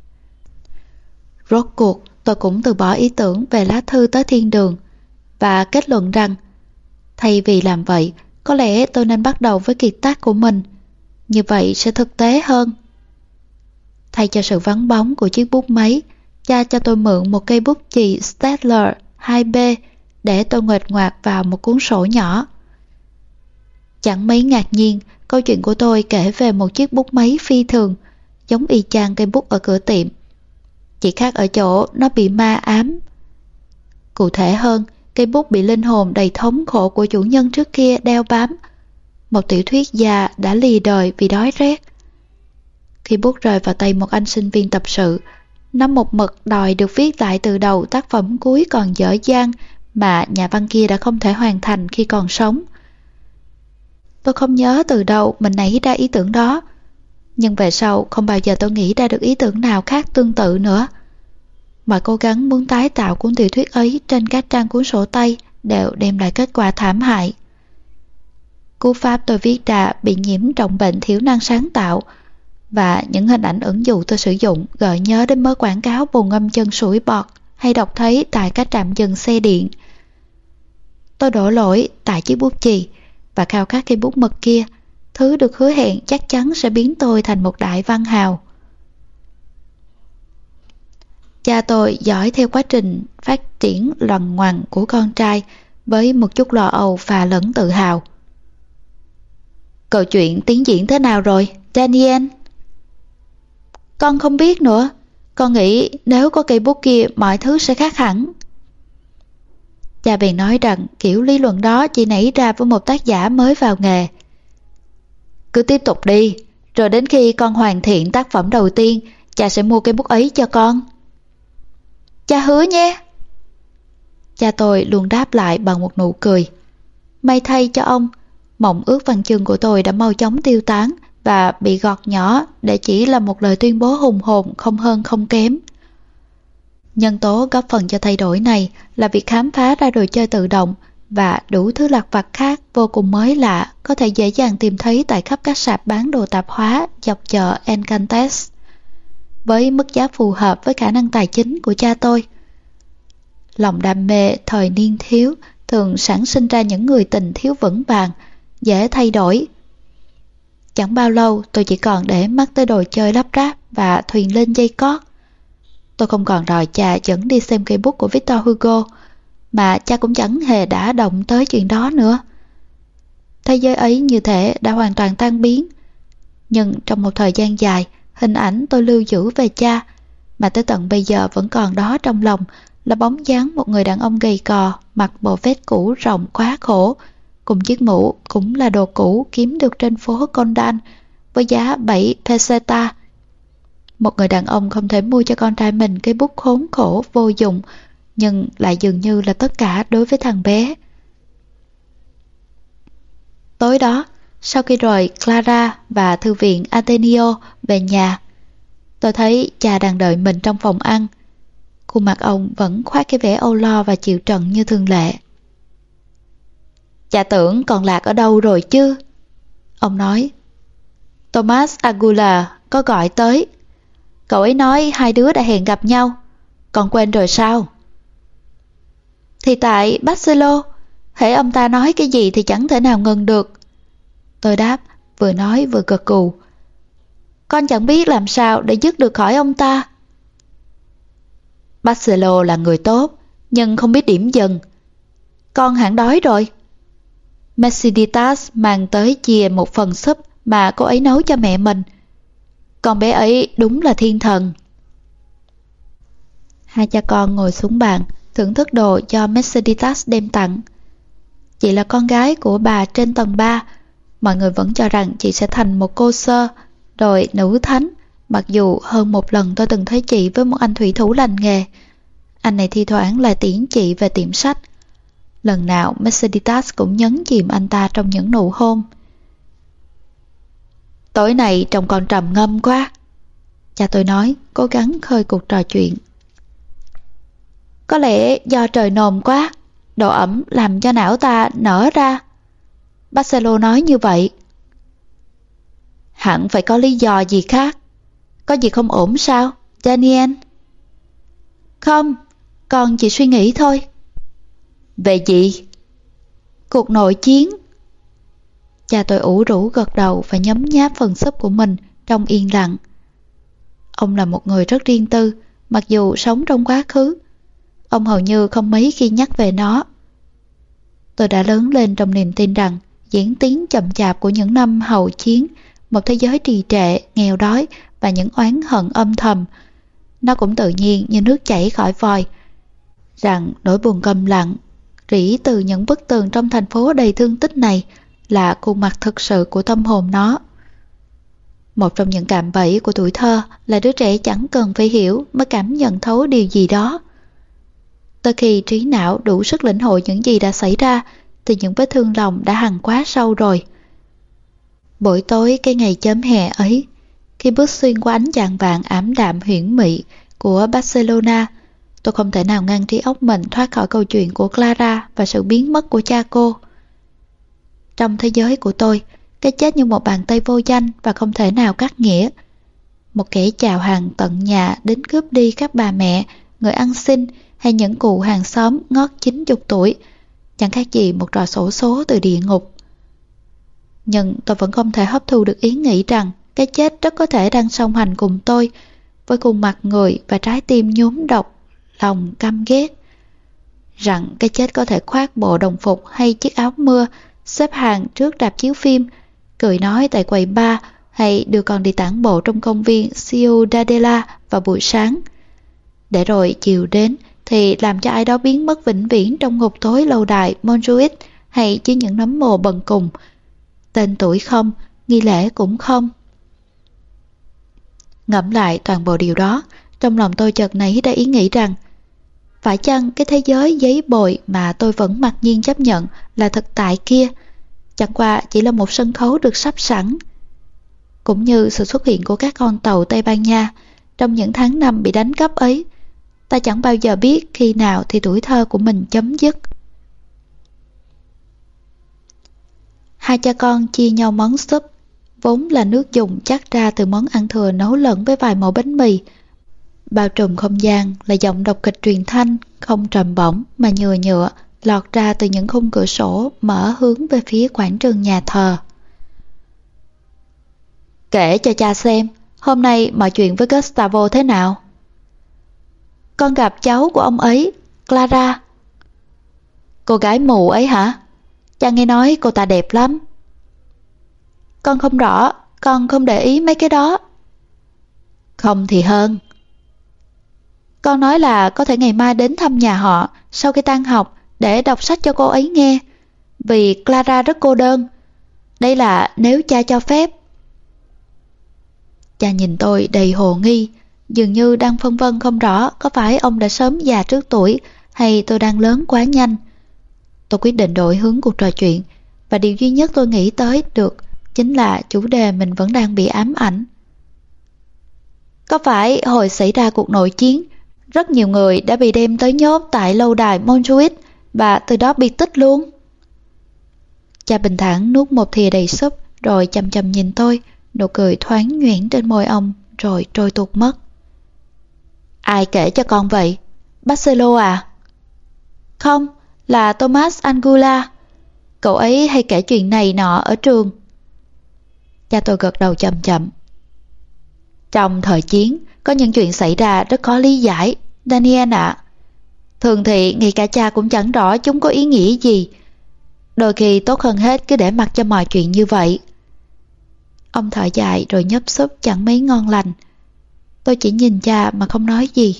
A: Rốt cuộc tôi cũng từ bỏ ý tưởng về lá thư tới thiên đường, và kết luận rằng thay vì làm vậy, có lẽ tôi nên bắt đầu với kiệt tác của mình. Như vậy sẽ thực tế hơn. Thay cho sự vắng bóng của chiếc bút máy, cha cho tôi mượn một cây bút chì Staedtler hai B để tôi nguệch ngoạc vào một cuốn sổ nhỏ. Chẳng mấy ngạc nhiên, câu chuyện của tôi kể về một chiếc bút máy phi thường, giống y chang cây bút ở cửa tiệm. Chỉ khác ở chỗ nó bị ma ám. Cụ thể hơn, cây bút bị linh hồn đầy thống khổ của chủ nhân trước kia đeo bám. Một tiểu thuyết gia đã lìa đời vì đói rét. Khi bút rơi vào tay một anh sinh viên tập sự, nó một mực đòi được viết lại từ đầu tác phẩm cuối còn dở dang mà nhà văn kia đã không thể hoàn thành khi còn sống. Tôi không nhớ từ đâu mình nảy ra ý tưởng đó, nhưng về sau không bao giờ tôi nghĩ ra được ý tưởng nào khác tương tự nữa. Mọi cố gắng muốn tái tạo cuốn tiểu thuyết ấy trên các trang cuốn sổ tay đều đem lại kết quả thảm hại. Cú pháp tôi viết ra bị nhiễm trọng bệnh thiểu năng sáng tạo, và những hình ảnh ẩn dụ tôi sử dụng gợi nhớ đến mớ quảng cáo bồn ngâm chân sủi bọt hay đọc thấy tại các trạm dừng xe điện. Tôi đổ lỗi tại chiếc bút chì và khao khát cây bút mực kia, thứ được hứa hẹn chắc chắn sẽ biến tôi thành một đại văn hào. Cha tôi dõi theo quá trình phát triển loằng ngoằng của con trai với một chút lo âu và lẫn tự hào. Câu chuyện tiến triển thế nào rồi, Daniel? Con không biết nữa. Con nghĩ nếu có cây bút kia mọi thứ sẽ khác hẳn. Cha bèn nói rằng kiểu lý luận đó chỉ nảy ra với một tác giả mới vào nghề. Cứ tiếp tục đi, rồi đến khi con hoàn thiện tác phẩm đầu tiên, cha sẽ mua cây bút ấy cho con. Cha hứa nhé. Cha tôi luôn đáp lại bằng một nụ cười. May thay cho ông, mộng ước văn chương của tôi đã mau chóng tiêu tán và bị gọt nhỏ để chỉ là một lời tuyên bố hùng hồn không hơn không kém. Nhân tố góp phần cho thay đổi này là việc khám phá ra đồ chơi tự động và đủ thứ lặt vặt khác vô cùng mới lạ có thể dễ dàng tìm thấy tại khắp các sạp bán đồ tạp hóa dọc chợ Encantes, với mức giá phù hợp với khả năng tài chính của cha tôi. Lòng đam mê thời niên thiếu thường sản sinh ra những người tình thiếu vững vàng, dễ thay đổi. Chẳng bao lâu tôi chỉ còn để mắt tới đồ chơi lắp ráp và thuyền lên dây cót. Tôi không còn đòi cha dẫn đi xem cây bút của Victor Hugo, mà cha cũng chẳng hề đã động tới chuyện đó nữa. Thế giới ấy như thể đã hoàn toàn tan biến. Nhưng trong một thời gian dài, hình ảnh tôi lưu giữ về cha, mà tới tận bây giờ vẫn còn đó trong lòng, là bóng dáng một người đàn ông gầy cò, mặc bộ vest cũ rộng quá khổ, cùng chiếc mũ cũng là đồ cũ kiếm được trên phố Condan với giá bảy peseta. Một người đàn ông không thể mua cho con trai mình cái bút khốn khổ vô dụng, nhưng lại dường như là tất cả đối với thằng bé. Tối đó, sau khi rời Clara và thư viện Ateneo về nhà, tôi thấy cha đang đợi mình trong phòng ăn. Khuôn mặt ông vẫn khoác cái vẻ âu lo và chịu trận như thường lệ. Cha tưởng còn Lạc ở đâu rồi chứ? Ông nói. Thomas Aguilar có gọi tới. Cậu ấy nói hai đứa đã hẹn gặp nhau. Còn quên rồi sao? Thì tại Barcelona, hễ ông ta nói cái gì thì chẳng thể nào ngừng được. Tôi đáp, vừa nói vừa gật gù. Con chẳng biết làm sao để dứt được khỏi ông ta. Barcelona là người tốt, nhưng không biết điểm dừng. Con hẳn đói rồi. Mercedes mang tới chia một phần súp mà cô ấy nấu cho mẹ mình. Con bé ấy đúng là thiên thần. Hai cha con ngồi xuống bàn, thưởng thức đồ do Mercedes đem tặng. Chị là con gái của bà trên tầng ba. Mọi người vẫn cho rằng chị sẽ thành một cô sơ, rồi nữ thánh, mặc dù hơn một lần tôi từng thấy chị với một anh thủy thủ lành nghề. Anh này thi thoảng lại tiễn chị về tiệm sách. Lần nào Mercedes cũng nhấn chìm anh ta trong những nụ hôn. Tối nay trông con trầm ngâm quá, cha tôi nói, cố gắng khơi cuộc trò chuyện. Có lẽ do trời nồm quá, độ ẩm làm cho não ta nở ra. Barcelona nói như vậy. Hẳn phải có lý do gì khác. Có gì không ổn sao, Daniel? Không, con chỉ suy nghĩ thôi. Về gì? Cuộc nội chiến. Cha tôi ủ rũ gật đầu và nhấm nháp phần súp của mình trong yên lặng. Ông là một người rất riêng tư, mặc dù sống trong quá khứ. Ông hầu như không mấy khi nhắc về nó. Tôi đã lớn lên trong niềm tin rằng diễn tiến chậm chạp của những năm hậu chiến, một thế giới trì trệ, nghèo đói và những oán hận âm thầm, nó cũng tự nhiên như nước chảy khỏi vòi, rằng nỗi buồn câm lặng rỉ từ những bức tường trong thành phố đầy thương tích này là khuôn mặt thực sự của tâm hồn nó. Một trong những cạm bẫy của tuổi thơ là đứa trẻ chẳng cần phải hiểu mới cảm nhận thấu điều gì đó. Tới khi trí não đủ sức lĩnh hội những gì đã xảy ra thì những vết thương lòng đã hằn quá sâu rồi. Buổi tối cái ngày chớm hè ấy, khi bước xuyên qua ánh chạng vàng ảm đạm huyễn mị của Barcelona, tôi không thể nào ngăn trí óc mình thoát khỏi câu chuyện của Clara và sự biến mất của cha cô. Trong thế giới của tôi, cái chết như một bàn tay vô danh và không thể nào cắt nghĩa. Một kẻ chào hàng tận nhà đến cướp đi các bà mẹ, người ăn xin hay những cụ hàng xóm ngót chín chục tuổi, chẳng khác gì một trò xổ số từ địa ngục. Nhưng tôi vẫn không thể hấp thu được ý nghĩ rằng cái chết rất có thể đang song hành cùng tôi, với khuôn mặt người và trái tim nhuốm độc, lòng căm ghét. Rằng cái chết có thể khoác bộ đồng phục hay chiếc áo mưa, xếp hàng trước rạp chiếu phim, cười nói tại quầy bar hay đưa con đi tản bộ trong công viên Ciudadela vào buổi sáng. Để rồi chiều đến thì làm cho ai đó biến mất vĩnh viễn trong ngục tối lâu đài Montjuic hay chứ những nấm mồ bần cùng. Tên tuổi không, nghi lễ cũng không. Ngẫm lại toàn bộ điều đó, trong lòng tôi chợt nảy ra ý nghĩ rằng phải chăng cái thế giới giấy bồi mà tôi vẫn mặc nhiên chấp nhận là thực tại kia chẳng qua chỉ là một sân khấu được sắp sẵn, cũng như sự xuất hiện của các con tàu Tây Ban Nha trong những tháng năm bị đánh cắp ấy. Ta chẳng bao giờ biết khi nào thì tuổi thơ của mình chấm dứt. Hai cha con chia nhau món súp, vốn là nước dùng chắc ra từ món ăn thừa nấu lẫn với vài mẩu bánh mì. Bao trùm không gian là giọng đọc kịch truyền thanh, không trầm bổng mà nhựa nhựa, lọt ra từ những khung cửa sổ mở hướng về phía quảng trường nhà thờ. Kể cho cha xem, hôm nay mọi chuyện với Gustavo thế nào? Con gặp cháu của ông ấy, Clara. Cô gái mù ấy hả? Cha nghe nói cô ta đẹp lắm. Con không rõ, con không để ý mấy cái đó. Không thì hơn. Con nói là có thể ngày mai đến thăm nhà họ sau khi tan học để đọc sách cho cô ấy nghe, vì Clara rất cô đơn. Đây là nếu cha cho phép. Cha nhìn tôi đầy hồ nghi, dường như đang phân vân không rõ có phải ông đã sớm già trước tuổi hay tôi đang lớn quá nhanh. Tôi quyết định đổi hướng cuộc trò chuyện, và điều duy nhất tôi nghĩ tới được chính là chủ đề mình vẫn đang bị ám ảnh. Có phải hồi xảy ra cuộc nội chiến, rất nhiều người đã bị đem tới nhốt tại lâu đài Montjuic và từ đó biệt tích luôn? Cha bình thản nuốt một thìa đầy súp rồi chằm chằm nhìn tôi, nụ cười thoáng nhuyễn trên môi ông rồi trôi tuột mất. Ai kể cho con vậy? Barcelo à? Không, là Thomas Angula. Cậu ấy hay kể chuyện này nọ ở trường. Cha tôi gật đầu chậm chậm. Trong thời chiến, có những chuyện xảy ra rất khó lý giải, Daniel ạ. Thường thì ngay cả cha cũng chẳng rõ chúng có ý nghĩa gì. Đôi khi tốt hơn hết cứ để mặc cho mọi chuyện như vậy. Ông thở dài rồi nhấp súp chẳng mấy ngon lành. Tôi chỉ nhìn cha mà không nói gì.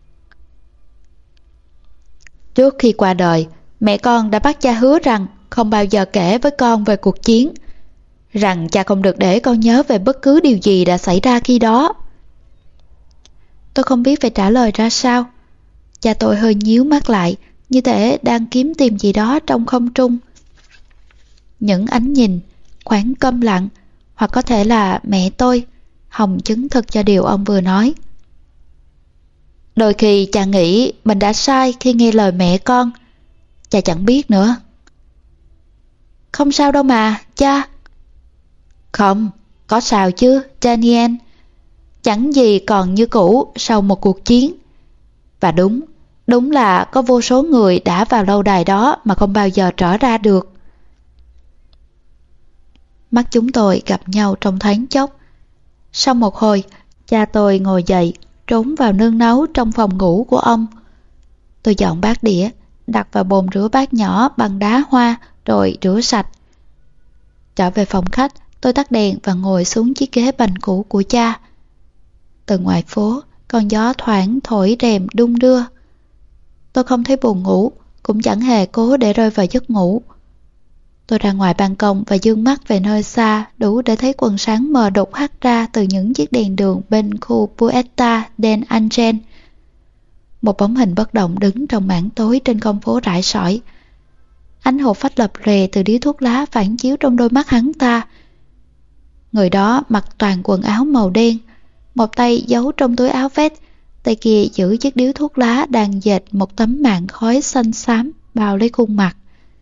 A: Trước khi qua đời, mẹ con đã bắt cha hứa rằng không bao giờ kể với con về cuộc chiến, rằng cha không được để con nhớ về bất cứ điều gì đã xảy ra khi đó. Tôi không biết phải trả lời ra sao. Cha tôi hơi nhíu mắt lại, như thể đang kiếm tìm gì đó trong không trung. Những ánh nhìn, khoảng câm lặng, hoặc có thể là mẹ tôi, hòng chứng thực cho điều ông vừa nói. Đôi khi cha nghĩ mình đã sai khi nghe lời mẹ con. Cha chẳng biết nữa. Không sao đâu mà, cha. Không, có sao chứ, Daniel. Chẳng gì còn như cũ sau một cuộc chiến. Và đúng, đúng là có vô số người đã vào lâu đài đó mà không bao giờ trở ra được. Mắt chúng tôi gặp nhau trong thoáng chốc. Sau một hồi, cha tôi ngồi dậy, trốn vào nương nấu trong phòng ngủ của ông. Tôi dọn bát đĩa, đặt vào bồn rửa bát nhỏ bằng đá hoa rồi rửa sạch. Trở về phòng khách, tôi tắt đèn và ngồi xuống chiếc ghế bành cũ của cha. Từ ngoài phố, con gió thoảng thổi rèm đung đưa. Tôi không thấy buồn ngủ, cũng chẳng hề cố để rơi vào giấc ngủ. Tôi ra ngoài ban công và dương mắt về nơi xa đủ để thấy quần sáng mờ đục hắt ra từ những chiếc đèn đường bên khu Puerta del Angel. Một bóng hình bất động đứng trong mảng tối trên con phố rải sỏi. Ánh hồ phách lập lòe từ điếu thuốc lá phản chiếu trong đôi mắt hắn ta. Người đó mặc toàn quần áo màu đen, một tay giấu trong túi áo vest, tay kia giữ chiếc điếu thuốc lá đang dệt một tấm màn khói xanh xám bao lấy khuôn mặt.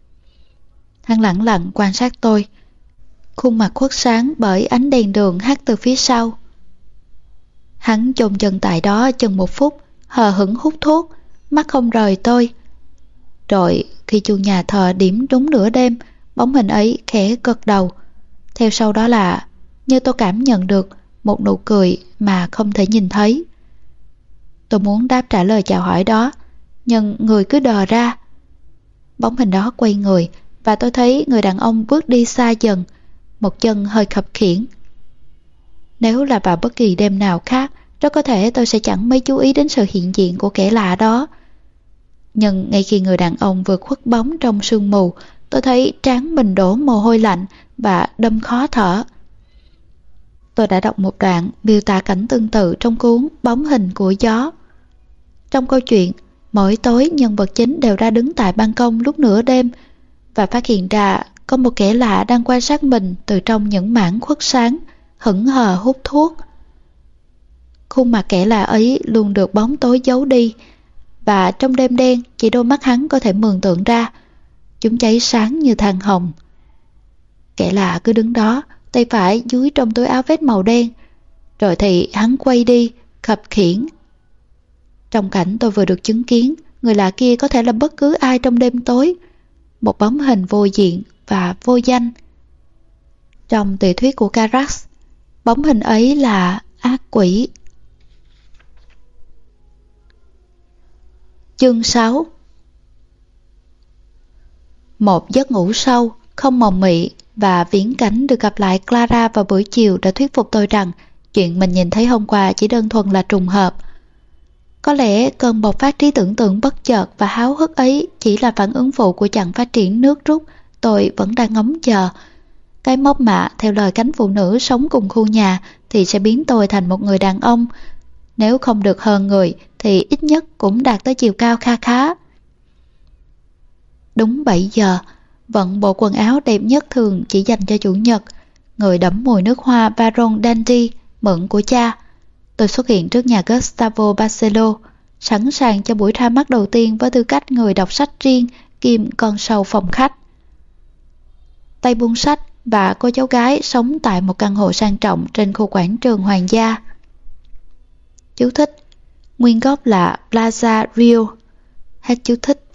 A: Hắn lẳng lặng quan sát tôi, khuôn mặt khuất sáng bởi ánh đèn đường hắt từ phía sau. Hắn chôn chân tại đó chừng một phút, hờ hững hút thuốc, mắt không rời tôi. Rồi khi chuông nhà thờ điểm đúng nửa đêm, bóng hình ấy khẽ gật đầu. Theo sau đó là, như tôi cảm nhận được, một nụ cười mà không thể nhìn thấy. Tôi muốn đáp trả lời chào hỏi đó, nhưng người cứ đờ ra. Bóng hình đó quay người, và tôi thấy người đàn ông bước đi xa dần, một chân hơi khập khiễng. Nếu là vào bất kỳ đêm nào khác, rất có thể tôi sẽ chẳng mấy chú ý đến sự hiện diện của kẻ lạ đó. Nhưng ngay khi người đàn ông vừa khuất bóng trong sương mù, tôi thấy trán mình đổ mồ hôi lạnh và đâm khó thở. Tôi đã đọc một đoạn miêu tả cảnh tương tự trong cuốn Bóng hình của gió. Trong câu chuyện, mỗi tối nhân vật chính đều ra đứng tại ban công lúc nửa đêm và phát hiện ra có một kẻ lạ đang quan sát mình từ trong những mảng khuất sáng, hững hờ hút thuốc. Khuôn mặt kẻ lạ ấy luôn được bóng tối giấu đi, và trong đêm đen chỉ đôi mắt hắn có thể mường tượng ra. Chúng cháy sáng như than hồng. Kẻ lạ cứ đứng đó, tay phải dúi trong túi áo vest màu đen, rồi thì hắn quay đi, khập khiễng. Trong cảnh tôi vừa được chứng kiến, người lạ kia có thể là bất cứ ai trong đêm tối, một bóng hình vô diện và vô danh. Trong tiểu thuyết của Carax, bóng hình ấy là ác quỷ. Chương sáu. Một giấc ngủ sâu, không mộng mị và viễn cảnh được gặp lại Clara vào buổi chiều đã thuyết phục tôi rằng chuyện mình nhìn thấy hôm qua chỉ đơn thuần là trùng hợp. Có lẽ cơn bộc phát trí tưởng tượng bất chợt và háo hức ấy chỉ là phản ứng phụ của chặng phát triển nước rút tôi vẫn đang ngóng chờ. Cái mốc mạ theo lời cánh phụ nữ sống cùng khu nhà thì sẽ biến tôi thành một người đàn ông. Nếu không được hơn người thì ít nhất cũng đạt tới chiều cao kha khá. Đúng bảy giờ, vận bộ quần áo đẹp nhất thường chỉ dành cho chủ nhật, người đẫm mùi nước hoa Baron Dandy mượn của cha. Tôi xuất hiện trước nhà Gustavo Barcelo, sẵn sàng cho buổi ra mắt đầu tiên với tư cách người đọc sách riêng kiêm con sâu phòng khách. Tay buôn sách và cô cháu gái sống tại một căn hộ sang trọng trên khu quảng trường Hoàng gia. Chú thích: nguyên gốc là Plaza Rio. Hết chú thích.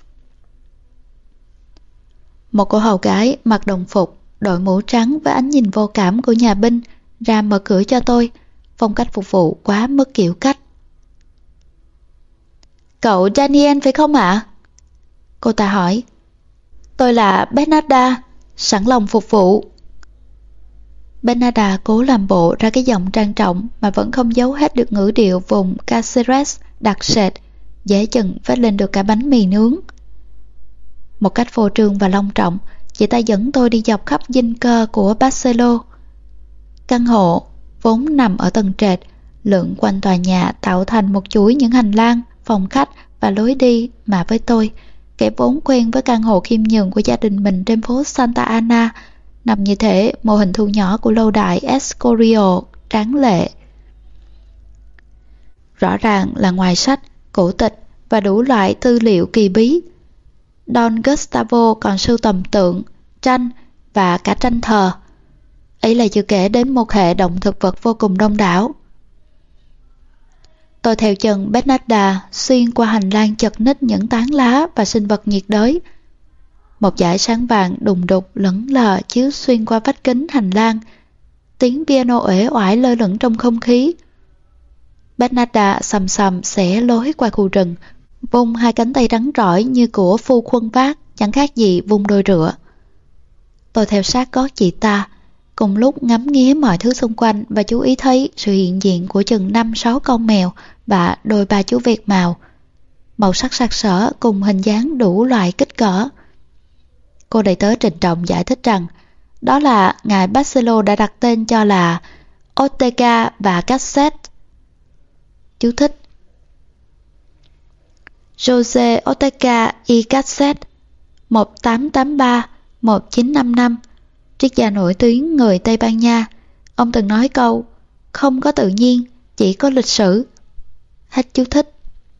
A: Một cô hầu gái mặc đồng phục, đội mũ trắng với ánh nhìn vô cảm của nhà binh ra mở cửa cho tôi. Phong cách phục vụ quá mức kiểu cách. Cậu Daniel phải không ạ? Cô ta hỏi. Tôi là Bernarda, sẵn lòng phục vụ. Bernarda cố làm bộ ra cái giọng trang trọng mà vẫn không giấu hết được ngữ điệu vùng Caceres đặc sệt, dễ chừng vết lên được cả bánh mì nướng. Một cách phô trương và long trọng, chị ta dẫn tôi đi dọc khắp dinh cơ của Barcelo. Căn hộ vốn nằm ở tầng trệt, lượn quanh tòa nhà tạo thành một chuỗi những hành lang, phòng khách và lối đi mà với tôi, kẻ vốn quen với căn hộ khiêm nhường của gia đình mình trên phố Santa Ana, nằm như thể mô hình thu nhỏ của lâu đài Escorial tráng lệ. Rõ ràng là ngoài sách, cổ tịch và đủ loại tư liệu kỳ bí, Don Gustavo còn sưu tầm tượng, tranh và cả tranh thờ. Ấy là chưa kể đến một hệ động thực vật vô cùng đông đảo. Tôi theo chân Bernarda xuyên qua hành lang chật ních những tán lá và sinh vật nhiệt đới. Một dải sáng vàng đùng đục lững lờ chiếu xuyên qua vách kính hành lang. Tiếng piano uể oải lơ lửng trong không khí. Bernarda sầm sầm xẻ lối qua khu rừng, vung hai cánh tay rắn rỏi như của phu khuân vác, chẳng khác gì vung đôi rửa. Tôi theo sát gót chị ta, cùng lúc ngắm nghía mọi thứ xung quanh và chú ý thấy sự hiện diện của chừng năm sáu con mèo và đôi ba chú vẹt màu, màu sắc sặc sỡ cùng hình dáng đủ loại kích cỡ. Cô đầy tớ trịnh trọng giải thích rằng đó là ngài Barcelo đã đặt tên cho là Ortega và Gasset. Chú thích: José Ortega y Gasset, một tám tám ba đến một chín năm năm, triết gia nổi tiếng người Tây Ban Nha. Ông từng nói câu không có tự nhiên, chỉ có lịch sử. Hết chú thích.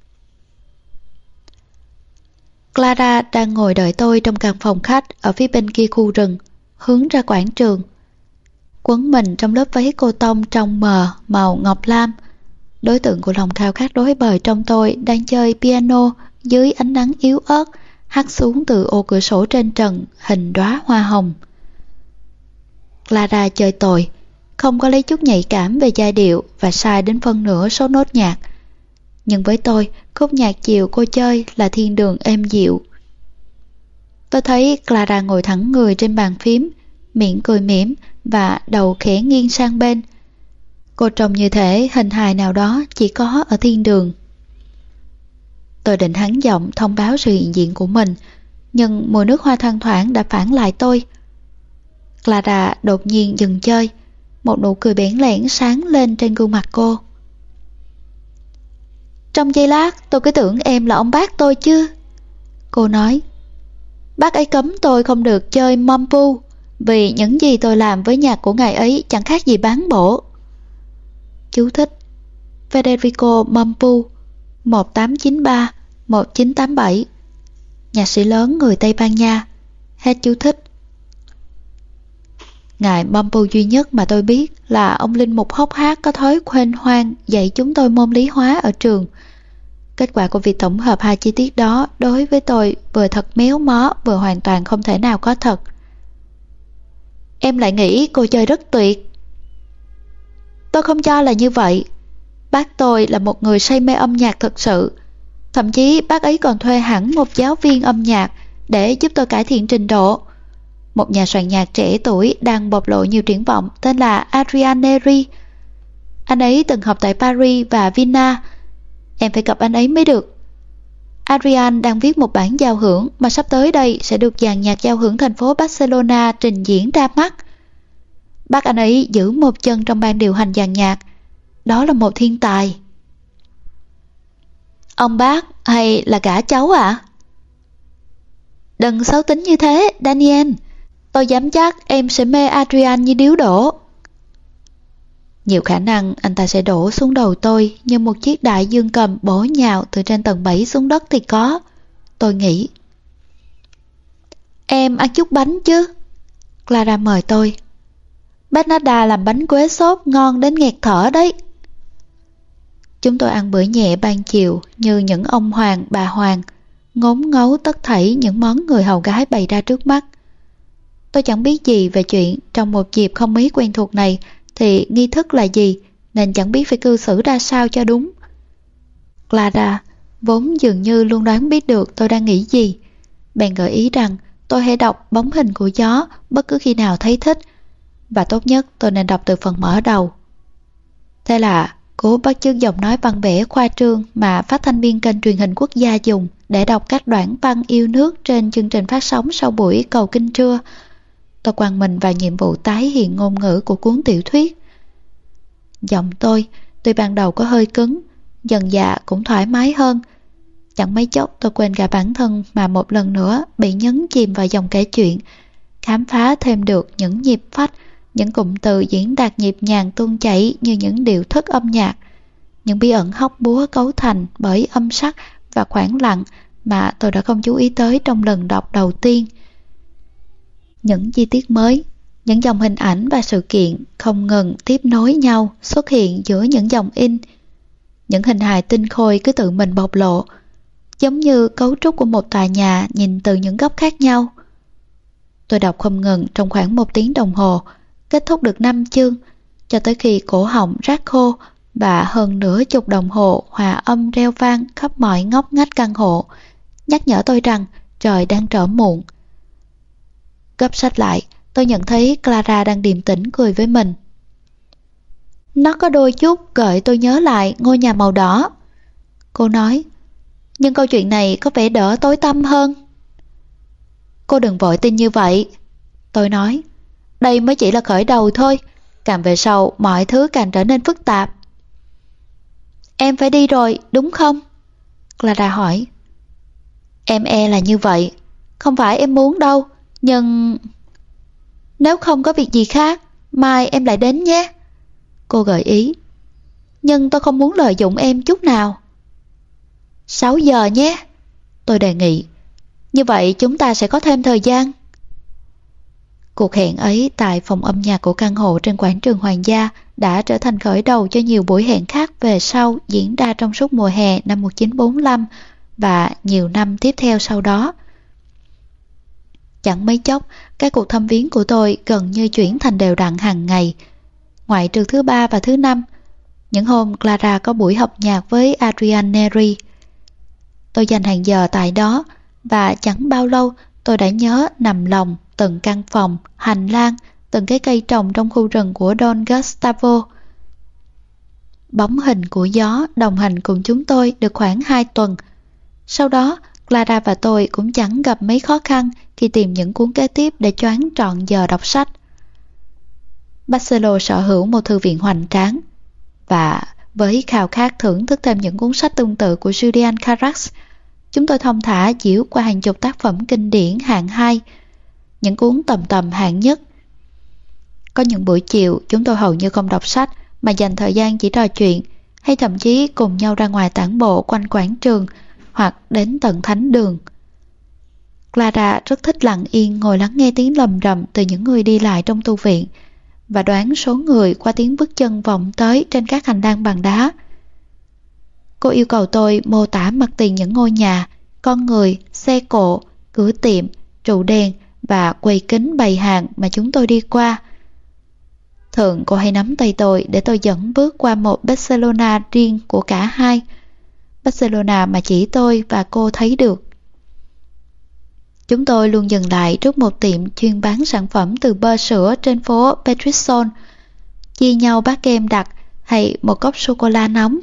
A: Clara đang ngồi đợi tôi trong căn phòng khách ở phía bên kia khu rừng, hướng ra quảng trường. Quấn mình trong lớp váy cô tông trong mờ màu ngọc lam, đối tượng của lòng khao khát rối bời trong tôi đang chơi piano dưới ánh nắng yếu ớt hắt xuống từ ô cửa sổ trên trần hình đóa hoa hồng. Clara chơi tồi, không có lấy chút nhạy cảm về giai điệu và sai đến phân nửa số nốt nhạc. Nhưng với tôi, khúc nhạc chiều cô chơi là thiên đường êm dịu. Tôi thấy Clara ngồi thẳng người trên bàn phím, miệng cười mỉm và đầu khẽ nghiêng sang bên. Cô trông như thể hình hài nào đó chỉ có ở thiên đường. Tôi định hắn giọng thông báo sự hiện diện của mình, nhưng mùi nước hoa thoang thoảng đã phản lại tôi. Clara đột nhiên dừng chơi, một nụ cười bẽn lẽn sáng lên trên gương mặt cô. Trong giây lát tôi cứ tưởng em là ông bác tôi chứ. Cô nói, bác ấy cấm tôi không được chơi mampu, vì những gì tôi làm với nhạc của ngài ấy chẳng khác gì bán bổ. Chú thích: Federico Mampu, một tám chín ba đến một chín tám bảy, nhạc sĩ lớn người Tây Ban Nha. Hết chú thích. Ngài Mampu duy nhất mà tôi biết là ông linh mục hốc hác có thói huênh hoang dạy chúng tôi môn lý hóa ở trường. Kết quả của việc tổng hợp hai chi tiết đó đối với tôi vừa thật méo mó, vừa hoàn toàn không thể nào có thật. Em lại nghĩ cô chơi rất tuyệt. Tôi không cho là như vậy. Bác tôi là một người say mê âm nhạc thực sự. Thậm chí bác ấy còn thuê hẳn một giáo viên âm nhạc để giúp tôi cải thiện trình độ. Một nhà soạn nhạc trẻ tuổi đang bộc lộ nhiều triển vọng tên là Adrian Neri. Anh ấy từng học tại Paris và Vienna. Em phải gặp anh ấy mới được. Adrian đang viết một bản giao hưởng mà sắp tới đây sẽ được dàn nhạc giao hưởng thành phố Barcelona trình diễn ra mắt. Bác anh ấy giữ một chân trong ban điều hành dàn nhạc. Đó là một thiên tài. Ông bác hay là cả cháu ạ? À? Đừng xấu tính như thế, Daniel. Tôi dám chắc em sẽ mê Adrian như điếu đổ. Nhiều khả năng anh ta sẽ đổ xuống đầu tôi như một chiếc đại dương cầm bổ nhào từ trên tầng bảy xuống đất thì có. Tôi nghĩ. Em ăn chút bánh chứ? Clara mời tôi. Bernarda làm bánh quế xốp ngon đến nghẹt thở đấy. Chúng tôi ăn bữa nhẹ ban chiều như những ông hoàng bà hoàng, ngốn ngấu tất thảy những món người hầu gái bày ra trước mắt. Tôi chẳng biết gì về chuyện trong một dịp không mấy quen thuộc này thì nghi thức là gì, nên chẳng biết phải cư xử ra sao cho đúng. Clara vốn dường như luôn đoán biết được tôi đang nghĩ gì, bèn gợi ý rằng tôi hãy đọc Bóng hình của gió bất cứ khi nào thấy thích, và tốt nhất tôi nên đọc từ phần mở đầu. Thế là cố bắt chước giọng nói văn vẻ khoa trương mà phát thanh viên kênh truyền hình quốc gia dùng để đọc các đoạn văn yêu nước trên chương trình phát sóng sau buổi cầu kinh trưa. Tôi quăng mình vào nhiệm vụ tái hiện ngôn ngữ của cuốn tiểu thuyết. Giọng tôi, tuy ban đầu có hơi cứng, dần dà cũng thoải mái hơn. Chẳng mấy chốc tôi quên cả bản thân mà một lần nữa bị nhấn chìm vào dòng kể chuyện, khám phá thêm được những nhịp phách, những cụm từ diễn đạt nhịp nhàng tuôn chảy như những điệu thức âm nhạc, những bí ẩn hóc búa cấu thành bởi âm sắc và khoảng lặng mà tôi đã không chú ý tới trong lần đọc đầu tiên. Những chi tiết mới, những dòng hình ảnh và sự kiện không ngừng tiếp nối nhau xuất hiện giữa những dòng in. Những hình hài tinh khôi cứ tự mình bộc lộ, giống như cấu trúc của một tòa nhà nhìn từ những góc khác nhau. Tôi đọc không ngừng trong khoảng một tiếng đồng hồ, kết thúc được năm chương, cho tới khi cổ họng rát khô và hơn nửa chục đồng hồ hòa âm reo vang khắp mọi ngóc ngách căn hộ, nhắc nhở tôi rằng trời đang trở muộn. Gấp sách lại, tôi nhận thấy Clara đang điềm tĩnh cười với mình. Nó có đôi chút gợi tôi nhớ lại ngôi nhà màu đỏ. Cô nói, nhưng câu chuyện này có vẻ đỡ tối tăm hơn. Cô đừng vội tin như vậy. Tôi nói, đây mới chỉ là khởi đầu thôi, càng về sau mọi thứ càng trở nên phức tạp. Em phải đi rồi, đúng không? Clara hỏi. Em e là như vậy, không phải em muốn đâu, nhưng... Nếu không có việc gì khác, mai em lại đến nhé. Cô gợi ý. Nhưng tôi không muốn lợi dụng em chút nào. Sáu giờ nhé. Tôi đề nghị. Như vậy chúng ta sẽ có thêm thời gian. Cuộc hẹn ấy tại phòng âm nhạc của căn hộ trên quảng trường Hoàng gia đã trở thành khởi đầu cho nhiều buổi hẹn khác về sau diễn ra trong suốt mùa hè năm một nghìn chín trăm bốn mươi lăm và nhiều năm tiếp theo sau đó. Chẳng mấy chốc, các cuộc thăm viếng của tôi gần như chuyển thành đều đặn hàng ngày. Ngoại trừ thứ ba và thứ năm, những hôm Clara có buổi học nhạc với Adrian Neri. Tôi dành hàng giờ tại đó và chẳng bao lâu tôi đã nhớ nằm lòng từng căn phòng, hành lang, từng cái cây trồng trong khu rừng của Don Gustavo. Bóng hình của gió đồng hành cùng chúng tôi được khoảng hai tuần. Sau đó, Clara và tôi cũng chẳng gặp mấy khó khăn khi tìm những cuốn kế tiếp để choáng trọn giờ đọc sách. Barcelo sở hữu một thư viện hoành tráng, và với khao khát thưởng thức thêm những cuốn sách tương tự của Julian Carax, chúng tôi thong thả diễu qua hàng chục tác phẩm kinh điển hạng hai, những cuốn tầm tầm hạng nhất. Có những buổi chiều chúng tôi hầu như không đọc sách mà dành thời gian chỉ trò chuyện, hay thậm chí cùng nhau ra ngoài tản bộ quanh quảng trường hoặc đến tận thánh đường. Clara rất thích lặng yên ngồi lắng nghe tiếng lầm rầm từ những người đi lại trong tu viện và đoán số người qua tiếng bước chân vọng tới trên các hành lang bằng đá. Cô yêu cầu tôi mô tả mặt tiền những ngôi nhà, con người, xe cộ, cửa tiệm, trụ đèn và quầy kính bày hàng mà chúng tôi đi qua. Thường cô hay nắm tay tôi để tôi dẫn bước qua một Barcelona riêng của cả hai, Barcelona mà chỉ tôi và cô thấy được. Chúng tôi luôn dừng lại trước một tiệm chuyên bán sản phẩm từ bơ sữa trên phố Petrisson, chia nhau bát kem đặc hay một cốc sô-cô-la nóng,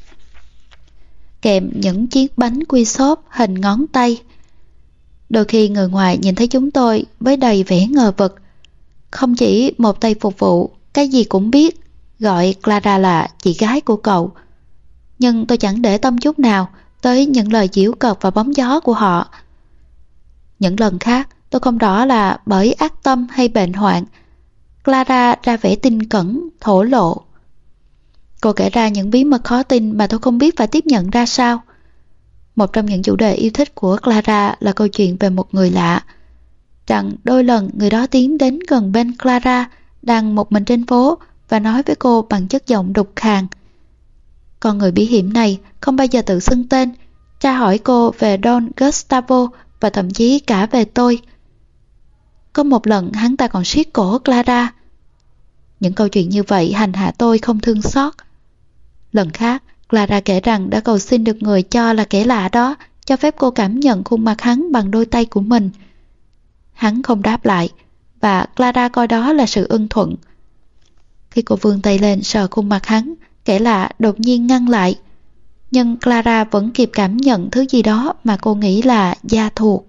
A: kèm những chiếc bánh quy xốp hình ngón tay. Đôi khi người ngoài nhìn thấy chúng tôi với đầy vẻ ngờ vực. Không chỉ một tay phục vụ, cái gì cũng biết, gọi Clara là chị gái của cậu. Nhưng tôi chẳng để tâm chút nào tới những lời giễu cợt và bóng gió của họ. Những lần khác, tôi không rõ là bởi ác tâm hay bệnh hoạn, Clara ra vẻ tinh cẩn, thổ lộ. Cô kể ra những bí mật khó tin mà tôi không biết phải tiếp nhận ra sao. Một trong những chủ đề yêu thích của Clara là câu chuyện về một người lạ. Rằng đôi lần người đó tiến đến gần bên Clara, đang một mình trên phố, và nói với cô bằng chất giọng đục khàn. Con người bí hiểm này không bao giờ tự xưng tên, tra hỏi cô về Don Gustavo và thậm chí cả về tôi. Có một lần hắn ta còn siết cổ Clara. Những câu chuyện như vậy hành hạ tôi không thương xót. Lần khác, Clara kể rằng đã cầu xin được người cho là kẻ lạ đó cho phép cô cảm nhận khuôn mặt hắn bằng đôi tay của mình. Hắn không đáp lại, và Clara coi đó là sự ưng thuận. Khi cô vươn tay lên sờ khuôn mặt hắn, kẻ lạ đột nhiên ngăn lại. Nhưng Clara vẫn kịp cảm nhận thứ gì đó mà cô nghĩ là da thuộc.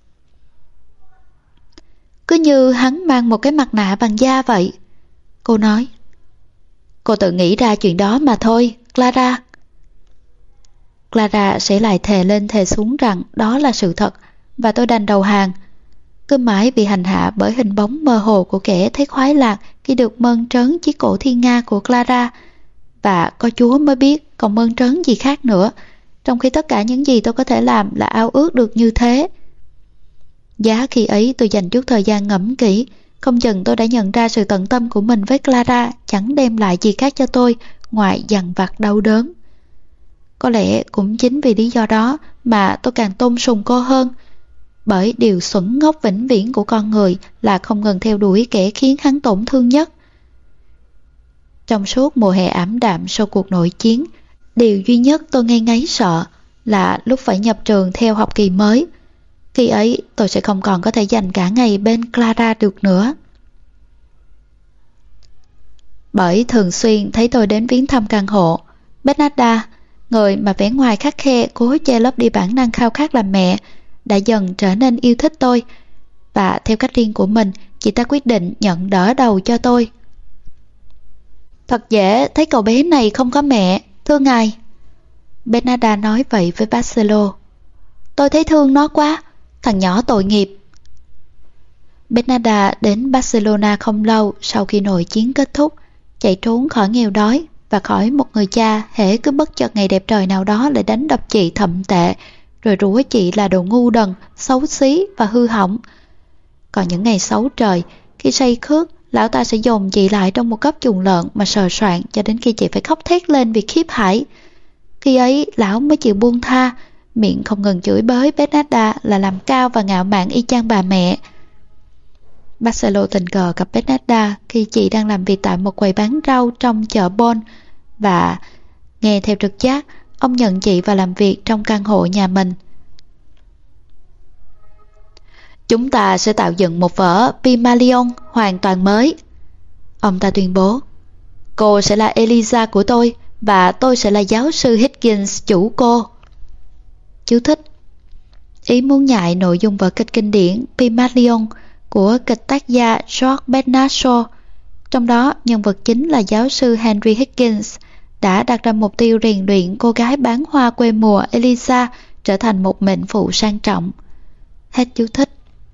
A: Cứ như hắn mang một cái mặt nạ bằng da vậy, cô nói. Cô tự nghĩ ra chuyện đó mà thôi, Clara. Clara sẽ lại thề lên thề xuống rằng đó là sự thật, và tôi đành đầu hàng. Cứ mãi bị hành hạ bởi hình bóng mơ hồ của kẻ thấy khoái lạc khi được mơn trớn chiếc cổ thiên nga của Clara, và có Chúa mới biết còn mơn trớn gì khác nữa, trong khi tất cả những gì tôi có thể làm là ao ước được như thế. Giá khi ấy tôi dành chút thời gian ngẫm kỹ, không chừng tôi đã nhận ra sự tận tâm của mình với Clara chẳng đem lại gì khác cho tôi ngoài dằn vặt đau đớn. Có lẽ cũng chính vì lý do đó mà tôi càng tôn sùng cô hơn. bởi điều xuẩn ngốc vĩnh viễn của con người là không ngừng theo đuổi kẻ khiến hắn tổn thương nhất. Trong suốt mùa hè ảm đạm sau cuộc nội chiến, điều duy nhất tôi ngây ngáy sợ là lúc phải nhập trường theo học kỳ mới. Khi ấy tôi sẽ không còn có thể dành cả ngày bên Clara được nữa. Bởi thường xuyên thấy tôi đến viếng thăm căn hộ, Bernarda, người mà vẻ ngoài khắt khe cố che lấp đi bản năng khao khát làm mẹ, đã dần trở nên yêu thích tôi. Và theo cách riêng của mình, chị ta quyết định nhận đỡ đầu cho tôi. Thật dễ thấy cậu bé này không có mẹ, thưa ngài. Bernarda nói vậy với Barcelo. Tôi thấy thương nó quá, thằng nhỏ tội nghiệp. Bernarda đến Barcelona không lâu sau khi nội chiến kết thúc, chạy trốn khỏi nghèo đói và khỏi một người cha hễ cứ bất chợt ngày đẹp trời nào đó lại đánh đập chị thậm tệ, rồi rủa chị là đồ ngu đần, xấu xí và hư hỏng. Còn những ngày xấu trời, khi say khướt, lão ta sẽ dồn chị lại trong một góc chuồng lợn mà sờ soạng cho đến khi chị phải khóc thét lên vì khiếp hãi. Khi ấy, lão mới chịu buông tha, miệng không ngừng chửi bới Bernarda là làm cao và ngạo mạn y chang bà mẹ. Barcelo tình cờ gặp Bernarda khi chị đang làm việc tại một quầy bán rau trong chợ Bon, và nghe theo trực giác, ông nhận chị vào làm việc trong căn hộ nhà mình. Chúng ta sẽ tạo dựng một vở Pygmalion hoàn toàn mới, ông ta tuyên bố. Cô sẽ là Eliza của tôi, và tôi sẽ là giáo sư Higgins chủ cô. Chú thích: ý muốn nhại nội dung vở kịch kinh điển Pygmalion của kịch tác gia George Bernard Shaw. Trong đó, nhân vật chính là giáo sư Henry Higgins đã đặt ra mục tiêu rèn luyện cô gái bán hoa quê mùa Eliza trở thành một mệnh phụ sang trọng. Hết chú thích.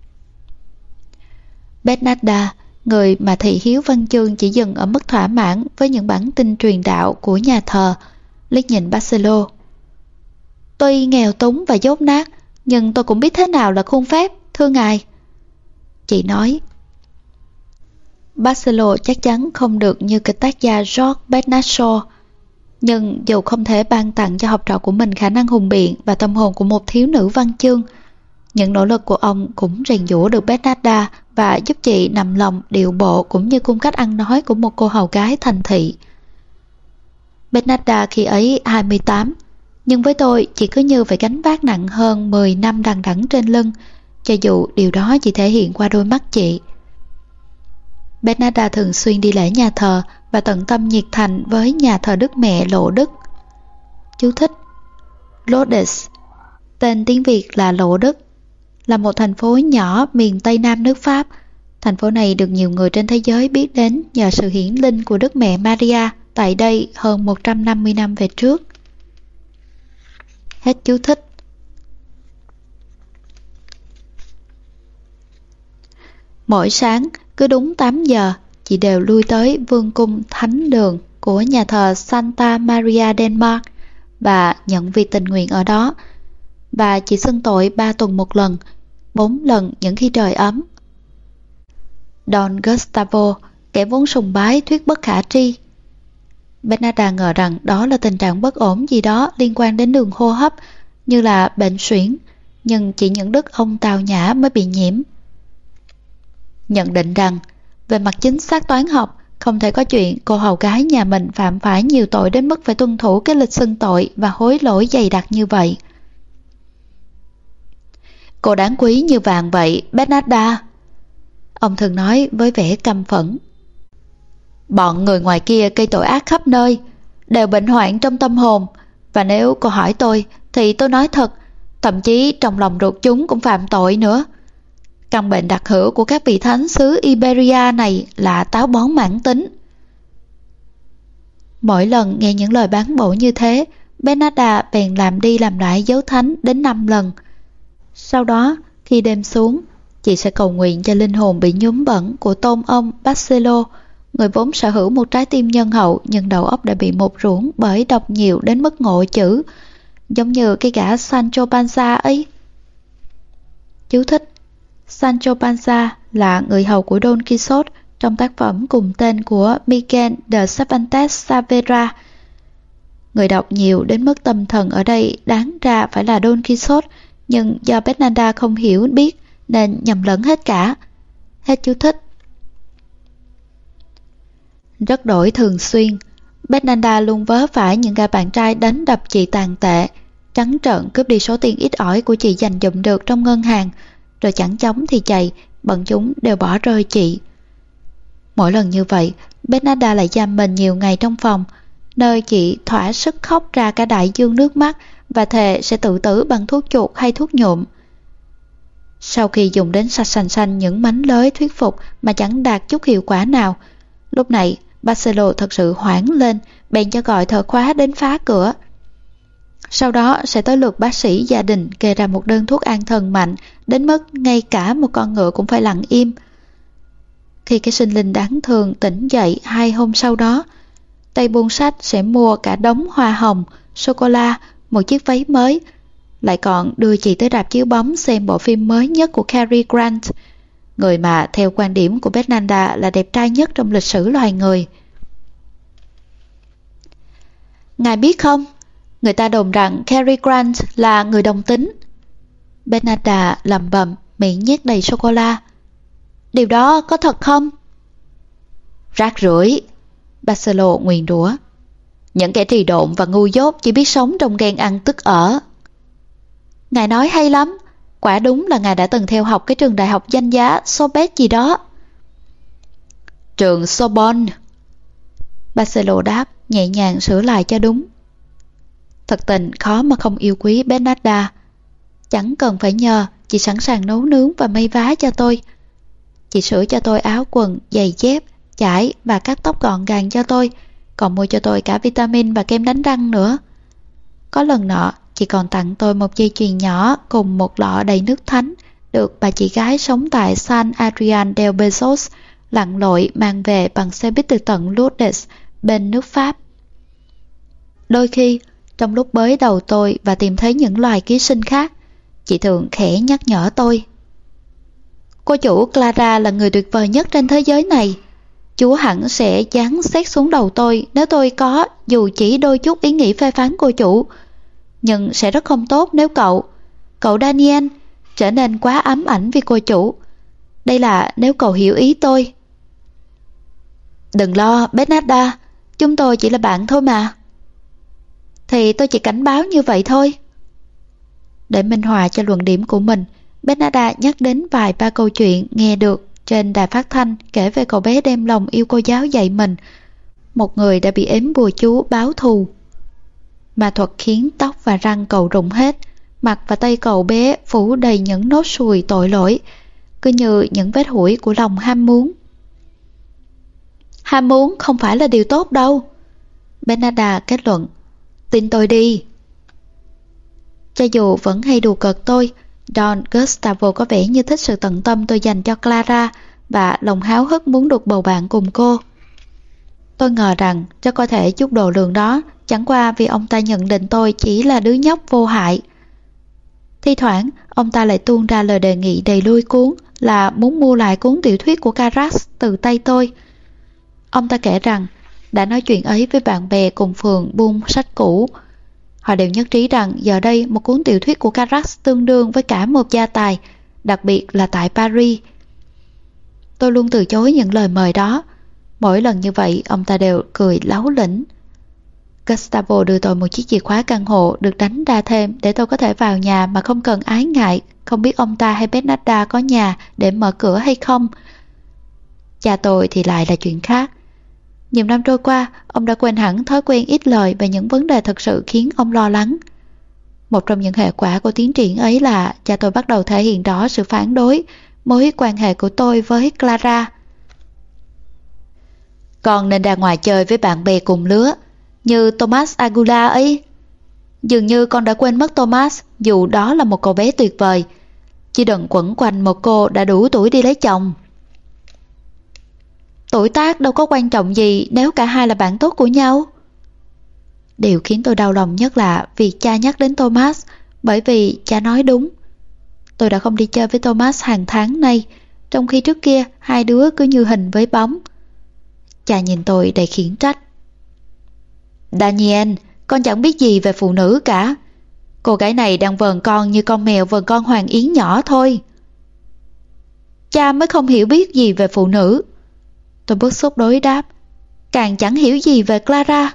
A: Bernarda, người mà thị hiếu văn chương chỉ dừng ở mức thỏa mãn với những bản tin truyền đạo của nhà thờ, liếc nhìn Barcelo. Tuy nghèo túng và dốt nát, nhưng tôi cũng biết thế nào là khuôn phép, thưa ngài. Chị nói. Barcelo chắc chắn không được như kịch tác gia George Bernard Shaw, nhưng dù không thể ban tặng cho học trò của mình khả năng hùng biện và tâm hồn của một thiếu nữ văn chương, những nỗ lực của ông cũng rèn giũa được Bernarda và giúp chị nằm lòng điệu bộ cũng như cung cách ăn nói của một cô hầu gái thành thị. Bernarda khi ấy hai mươi tám, nhưng với tôi chị cứ như phải gánh vác nặng hơn mười năm đằng đẵng trên lưng, cho dù điều đó chỉ thể hiện qua đôi mắt chị. Bernarda thường xuyên đi lễ nhà thờ và tận tâm nhiệt thành với nhà thờ Đức Mẹ Lộ Đức. Chú thích: Lourdes, tên tiếng Việt là Lộ Đức, là một thành phố nhỏ miền Tây Nam nước Pháp. Thành phố này được nhiều người trên thế giới biết đến nhờ sự hiển linh của Đức Mẹ Maria tại đây hơn một trăm năm mươi năm về trước. Hết chú thích. Mỗi sáng, cứ đúng tám giờ, chị đều lui tới vương cung thánh đường của nhà thờ Santa Maria Denmark và nhận việc tình nguyện ở đó. Và chị xưng tội ba tuần một lần, bốn lần những khi trời ấm. Don Gustavo, kẻ vốn sùng bái thuyết bất khả tri. Bernarda ngờ rằng đó là tình trạng bất ổn gì đó liên quan đến đường hô hấp, như là bệnh suyễn, nhưng chỉ những đức ông tào nhã mới bị nhiễm. Nhận định rằng, về mặt chính xác toán học, không thể có chuyện cô hầu gái nhà mình phạm phải nhiều tội đến mức phải tuân thủ cái lịch xưng tội và hối lỗi dày đặc như vậy. Cô đáng quý như vàng vậy, Bernarda, ông thường nói với vẻ căm phẫn. Bọn người ngoài kia gây tội ác khắp nơi, đều bệnh hoạn trong tâm hồn, và nếu cô hỏi tôi, thì tôi nói thật, thậm chí trong lòng ruột chúng cũng phạm tội nữa. Căn bệnh đặc hữu của các vị thánh xứ Iberia này là táo bón mãn tính. Mỗi lần nghe những lời bán bổ như thế, Bernarda bèn làm đi làm lại dấu thánh đến năm lần. Sau đó, khi đêm xuống, chị sẽ cầu nguyện cho linh hồn bị nhúm bẩn của tôn ông Barcelo, người vốn sở hữu một trái tim nhân hậu nhưng đầu óc đã bị một ruỗng bởi độc nhiều đến mức ngộ chữ, giống như cái gã Sancho Panza ấy. Chú thích: Sancho Panza là người hầu của Don Quixote trong tác phẩm cùng tên của Miguel de Cervantes Saavedra. Người đọc nhiều đến mức tâm thần ở đây đáng ra phải là Don Quixote, nhưng do Bernarda không hiểu biết nên nhầm lẫn hết cả. Hết chú thích. Rất đổi thường xuyên, Bernarda luôn vớ phải những gã bạn trai đánh đập chị tàn tệ, trắng trợn cướp đi số tiền ít ỏi của chị dành dụm được trong ngân hàng, rồi chẳng chống thì chạy, bọn chúng đều bỏ rơi chị. Mỗi lần như vậy, Bernarda lại giam mình nhiều ngày trong phòng, nơi chị thỏa sức khóc ra cả đại dương nước mắt và thề sẽ tự tử bằng thuốc chuột hay thuốc nhuộm. Sau khi dùng đến sạch sành xanh những mánh lới thuyết phục mà chẳng đạt chút hiệu quả nào, lúc này Barcelo thật sự hoảng lên, bèn cho gọi thợ khóa đến phá cửa. Sau đó sẽ tới lượt bác sĩ gia đình kê ra một đơn thuốc an thần mạnh đến mức ngay cả một con ngựa cũng phải lặng im. Khi cái sinh linh đáng thương tỉnh dậy hai hôm sau đó, tay buôn sách sẽ mua cả đống hoa hồng, sô-cô-la, một chiếc váy mới, lại còn đưa chị tới rạp chiếu bóng xem bộ phim mới nhất của Cary Grant, người mà theo quan điểm của Bernarda là đẹp trai nhất trong lịch sử loài người. Ngài biết không, người ta đồn rằng Cary Grant là người đồng tính. Bernarda lẩm bẩm, miệng nhét đầy sô-cô-la. Điều đó có thật không? Rác rưởi, Barcelo nguyền rủa. Những kẻ trì độn và ngu dốt chỉ biết sống trong ghen ăn tức ở. Ngài nói hay lắm, quả đúng là ngài đã từng theo học cái trường đại học danh giá Sorbet gì đó. Trường Sorbonne, Barcelo đáp, nhẹ nhàng sửa lại cho đúng. Thật tình khó mà không yêu quý Bernarda. Chẳng cần phải nhờ, chị sẵn sàng nấu nướng và may vá cho tôi. Chị sửa cho tôi áo quần, giày dép, chải và cắt tóc gọn gàng cho tôi, còn mua cho tôi cả vitamin và kem đánh răng nữa. Có lần nọ, chị còn tặng tôi một dây chuyền nhỏ cùng một lọ đầy nước thánh, được bà chị gái sống tại San Adrian del Besós lặn lội mang về bằng xe buýt từ tận Lourdes bên nước Pháp. Đôi khi, trong lúc bới đầu tôi và tìm thấy những loài ký sinh khác, chị thường khẽ nhắc nhở tôi. Cô chủ Clara là người tuyệt vời nhất trên thế giới này. Chúa hẳn sẽ giáng xét xuống đầu tôi nếu tôi có dù chỉ đôi chút ý nghĩ phê phán cô chủ. Nhưng sẽ rất không tốt nếu cậu, cậu Daniel, trở nên quá ám ảnh vì cô chủ. Đây là nếu cậu hiểu ý tôi. Đừng lo, Bernarda, chúng tôi chỉ là bạn thôi mà. Thì tôi chỉ cảnh báo như vậy thôi. Để minh họa cho luận điểm của mình, Bernarda nhắc đến vài ba câu chuyện nghe được trên đài phát thanh kể về cậu bé đem lòng yêu cô giáo dạy mình, một người đã bị ếm bùa chú báo thù. Ma thuật khiến tóc và răng cậu rụng hết, mặt và tay cậu bé phủ đầy những nốt ruồi tội lỗi, cứ như những vết hủi của lòng ham muốn. Ham muốn không phải là điều tốt đâu, Bernarda kết luận. Tin tôi đi. Cho dù vẫn hay đùa cợt tôi, Don Gustavo có vẻ như thích sự tận tâm tôi dành cho Clara và lòng háo hức muốn được bầu bạn cùng cô. Tôi ngờ rằng rất có thể chút độ lượng đó chẳng qua vì ông ta nhận định tôi chỉ là đứa nhóc vô hại. Thi thoảng, ông ta lại tuôn ra lời đề nghị đầy lôi cuốn là muốn mua lại cuốn tiểu thuyết của Carras từ tay tôi. Ông ta kể rằng đã nói chuyện ấy với bạn bè cùng phường buôn sách cũ. Họ đều nhất trí rằng giờ đây một cuốn tiểu thuyết của Carras tương đương với cả một gia tài, đặc biệt là tại Paris. Tôi luôn từ chối những lời mời đó. Mỗi lần như vậy, ông ta đều cười láu lĩnh. Gustavo đưa tôi một chiếc chìa khóa căn hộ được đánh ra thêm để tôi có thể vào nhà mà không cần ái ngại, không biết ông ta hay Bernarda có nhà để mở cửa hay không. Cha tôi thì lại là chuyện khác. Nhiều năm trôi qua, ông đã quên hẳn thói quen ít lời về những vấn đề thực sự khiến ông lo lắng. Một trong những hệ quả của tiến triển ấy là cha tôi bắt đầu thể hiện rõ sự phản đối mối quan hệ của tôi với Clara. Con nên ra ngoài chơi với bạn bè cùng lứa, như Thomas Aguilar ấy. Dường như con đã quên mất Thomas, dù đó là một cậu bé tuyệt vời. Chỉ đừng quẩn quanh một cô đã đủ tuổi đi lấy chồng. Tuổi tác đâu có quan trọng gì nếu cả hai là bạn tốt của nhau. Điều khiến tôi đau lòng nhất là việc cha nhắc đến Thomas, bởi vì cha nói đúng. Tôi đã không đi chơi với Thomas hàng tháng nay, trong khi trước kia hai đứa cứ như hình với bóng. Cha nhìn tôi đầy khiển trách. Daniel, con chẳng biết gì về phụ nữ cả. Cô gái này đang vờn con như con mèo vờn con Hoàng Yến nhỏ thôi. Cha mới không hiểu biết gì về phụ nữ. Tôi bức xúc đối đáp. Càng chẳng hiểu gì về Clara.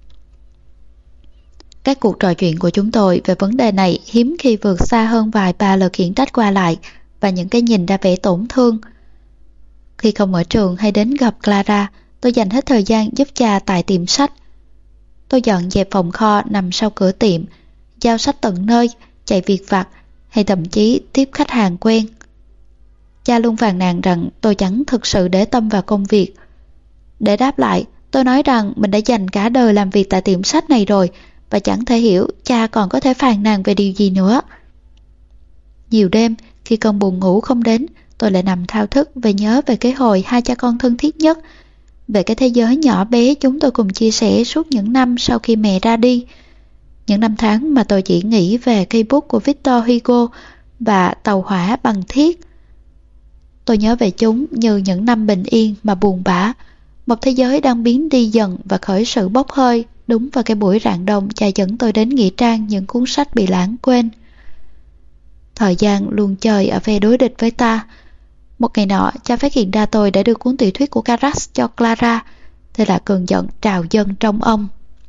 A: Các cuộc trò chuyện của chúng tôi về vấn đề này hiếm khi vượt xa hơn vài ba lời khiển trách qua lại và những cái nhìn ra vẻ tổn thương. Khi không ở trường hay đến gặp Clara, tôi dành hết thời gian giúp cha tại tiệm sách. Tôi dọn dẹp phòng kho nằm sau cửa tiệm, giao sách tận nơi, chạy việc vặt hay thậm chí tiếp khách hàng quen. Cha luôn phàn nàn rằng tôi chẳng thực sự để tâm vào công việc. Để đáp lại, tôi nói rằng mình đã dành cả đời làm việc tại tiệm sách này rồi và chẳng thể hiểu cha còn có thể phàn nàn về điều gì nữa. Nhiều đêm, khi cơn buồn ngủ không đến, tôi lại nằm thao thức và nhớ về cái hồi hai cha con thân thiết nhất, về cái thế giới nhỏ bé chúng tôi cùng chia sẻ suốt những năm sau khi mẹ ra đi. Những năm tháng mà tôi chỉ nghĩ về cây bút của Victor Hugo và tàu hỏa bằng thiết. Tôi nhớ về chúng như những năm bình yên mà buồn bã, một thế giới đang biến đi dần và khởi sự bốc hơi đúng vào cái buổi rạng đông cha dẫn tôi đến nghĩa trang những cuốn sách bị lãng quên. Thời gian luôn chơi ở phe đối địch với ta. Một ngày nọ, cha phát hiện ra tôi đã đưa cuốn tiểu thuyết của Carax cho Clara. Thế là cơn giận trào dâng trong ông.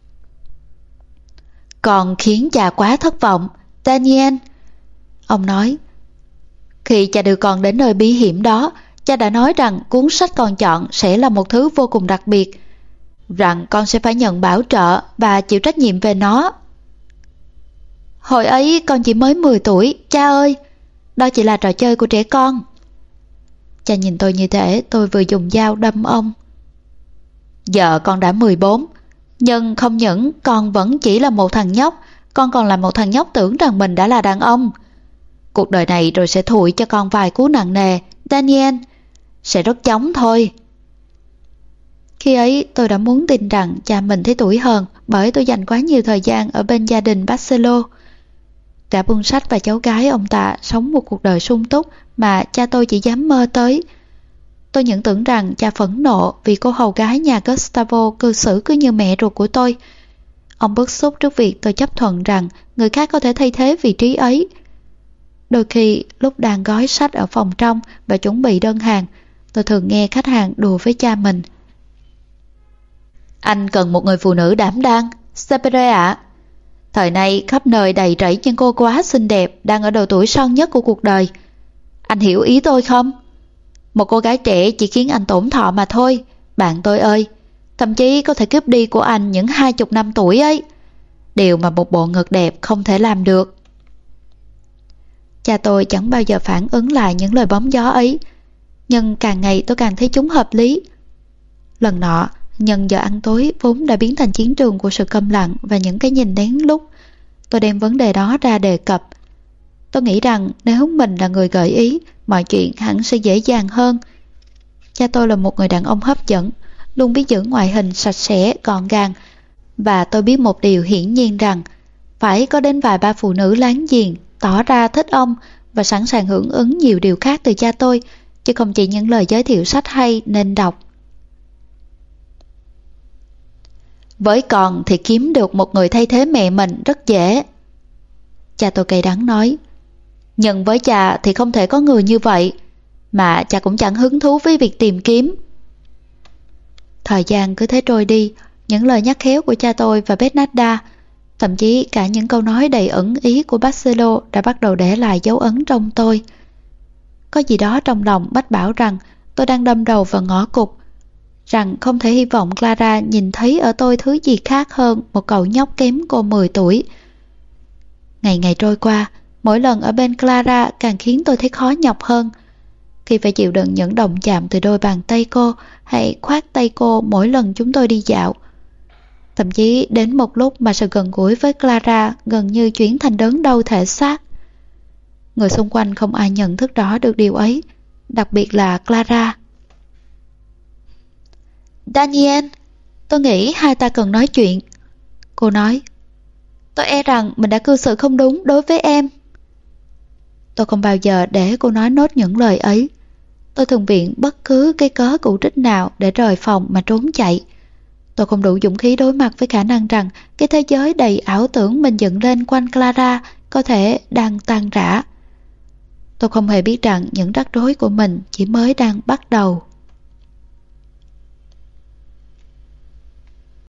A: Còn khiến cha quá thất vọng, Daniel. Ông nói, khi cha đưa con đến nơi bí hiểm đó, cha đã nói rằng cuốn sách con chọn sẽ là một thứ vô cùng đặc biệt, rằng con sẽ phải nhận bảo trợ và chịu trách nhiệm về nó. Hồi ấy con chỉ mới mười tuổi, cha ơi, đó chỉ là trò chơi của trẻ con. Cha nhìn tôi như thể tôi vừa dùng dao đâm ông. Giờ con đã mười bốn, nhưng không những con vẫn chỉ là một thằng nhóc, con còn là một thằng nhóc tưởng rằng mình đã là đàn ông. Cuộc đời này rồi sẽ thụi cho con vài cú nặng nề, Daniel. Sẽ rất chóng thôi. Khi ấy tôi đã muốn tin rằng cha mình thấy tuổi hơn bởi tôi dành quá nhiều thời gian ở bên gia đình Barcelo. Cả buôn sách và cháu gái ông ta sống một cuộc đời sung túc mà cha tôi chỉ dám mơ tới. Tôi nhận tưởng rằng cha phẫn nộ vì cô hầu gái nhà Gustavo cư xử cứ như mẹ ruột của tôi. Ông bức xúc trước việc tôi chấp thuận rằng người khác có thể thay thế vị trí ấy. Đôi khi lúc đang gói sách ở phòng trong và chuẩn bị đơn hàng, tôi thường nghe khách hàng đùa với cha mình. Anh cần một người phụ nữ đảm đang, Sepere ạ. Thời nay khắp nơi đầy rẫy những cô quá xinh đẹp đang ở độ tuổi son nhất của cuộc đời. Anh hiểu ý tôi không? Một cô gái trẻ chỉ khiến anh tổn thọ mà thôi, bạn tôi ơi. Thậm chí có thể cướp đi của anh những hai chục năm tuổi ấy. Điều mà một bộ ngực đẹp không thể làm được. Cha tôi chẳng bao giờ phản ứng lại những lời bóng gió ấy, nhưng càng ngày tôi càng thấy chúng hợp lý. Lần nọ, nhân giờ ăn tối vốn đã biến thành chiến trường của sự câm lặng và những cái nhìn lén lút, tôi đem vấn đề đó ra đề cập. Tôi nghĩ rằng nếu mình là người gợi ý, mọi chuyện hẳn sẽ dễ dàng hơn. Cha tôi là một người đàn ông hấp dẫn, luôn biết giữ ngoại hình sạch sẽ, gọn gàng. Và tôi biết một điều hiển nhiên rằng phải có đến vài ba phụ nữ láng giềng tỏ ra thích ông và sẵn sàng hưởng ứng nhiều điều khác từ cha tôi, chứ không chỉ những lời giới thiệu sách hay nên đọc. Với con thì kiếm được một người thay thế mẹ mình rất dễ. Cha tôi cay đắng nói. Nhưng với cha thì không thể có người như vậy, mà cha cũng chẳng hứng thú với việc tìm kiếm. Thời gian cứ thế trôi đi, những lời nhắc khéo của cha tôi và Bernarda, thậm chí cả những câu nói đầy ẩn ý của Barcelo đã bắt đầu để lại dấu ấn trong tôi. Có gì đó trong lòng mách bảo rằng tôi đang đâm đầu vào ngõ cụt, rằng không thể hy vọng Clara nhìn thấy ở tôi thứ gì khác hơn một cậu nhóc kém cô mười tuổi. Ngày ngày trôi qua, mỗi lần ở bên Clara càng khiến tôi thấy khó nhọc hơn. Khi phải chịu đựng những động chạm từ đôi bàn tay cô hay khoác tay cô mỗi lần chúng tôi đi dạo. Thậm chí đến một lúc mà sự gần gũi với Clara gần như chuyển thành đớn đau thể xác. Người xung quanh không ai nhận thức rõ được điều ấy, đặc biệt là Clara. Daniel, tôi nghĩ hai ta cần nói chuyện. Cô nói, tôi e rằng mình đã cư xử không đúng đối với em. Tôi không bao giờ để cô nói nốt những lời ấy. Tôi thường viện bất cứ cái cớ cụ trích nào để rời phòng mà trốn chạy. Tôi không đủ dũng khí đối mặt với khả năng rằng cái thế giới đầy ảo tưởng mình dựng lên quanh Clara có thể đang tan rã. Tôi không hề biết rằng những rắc rối của mình chỉ mới đang bắt đầu.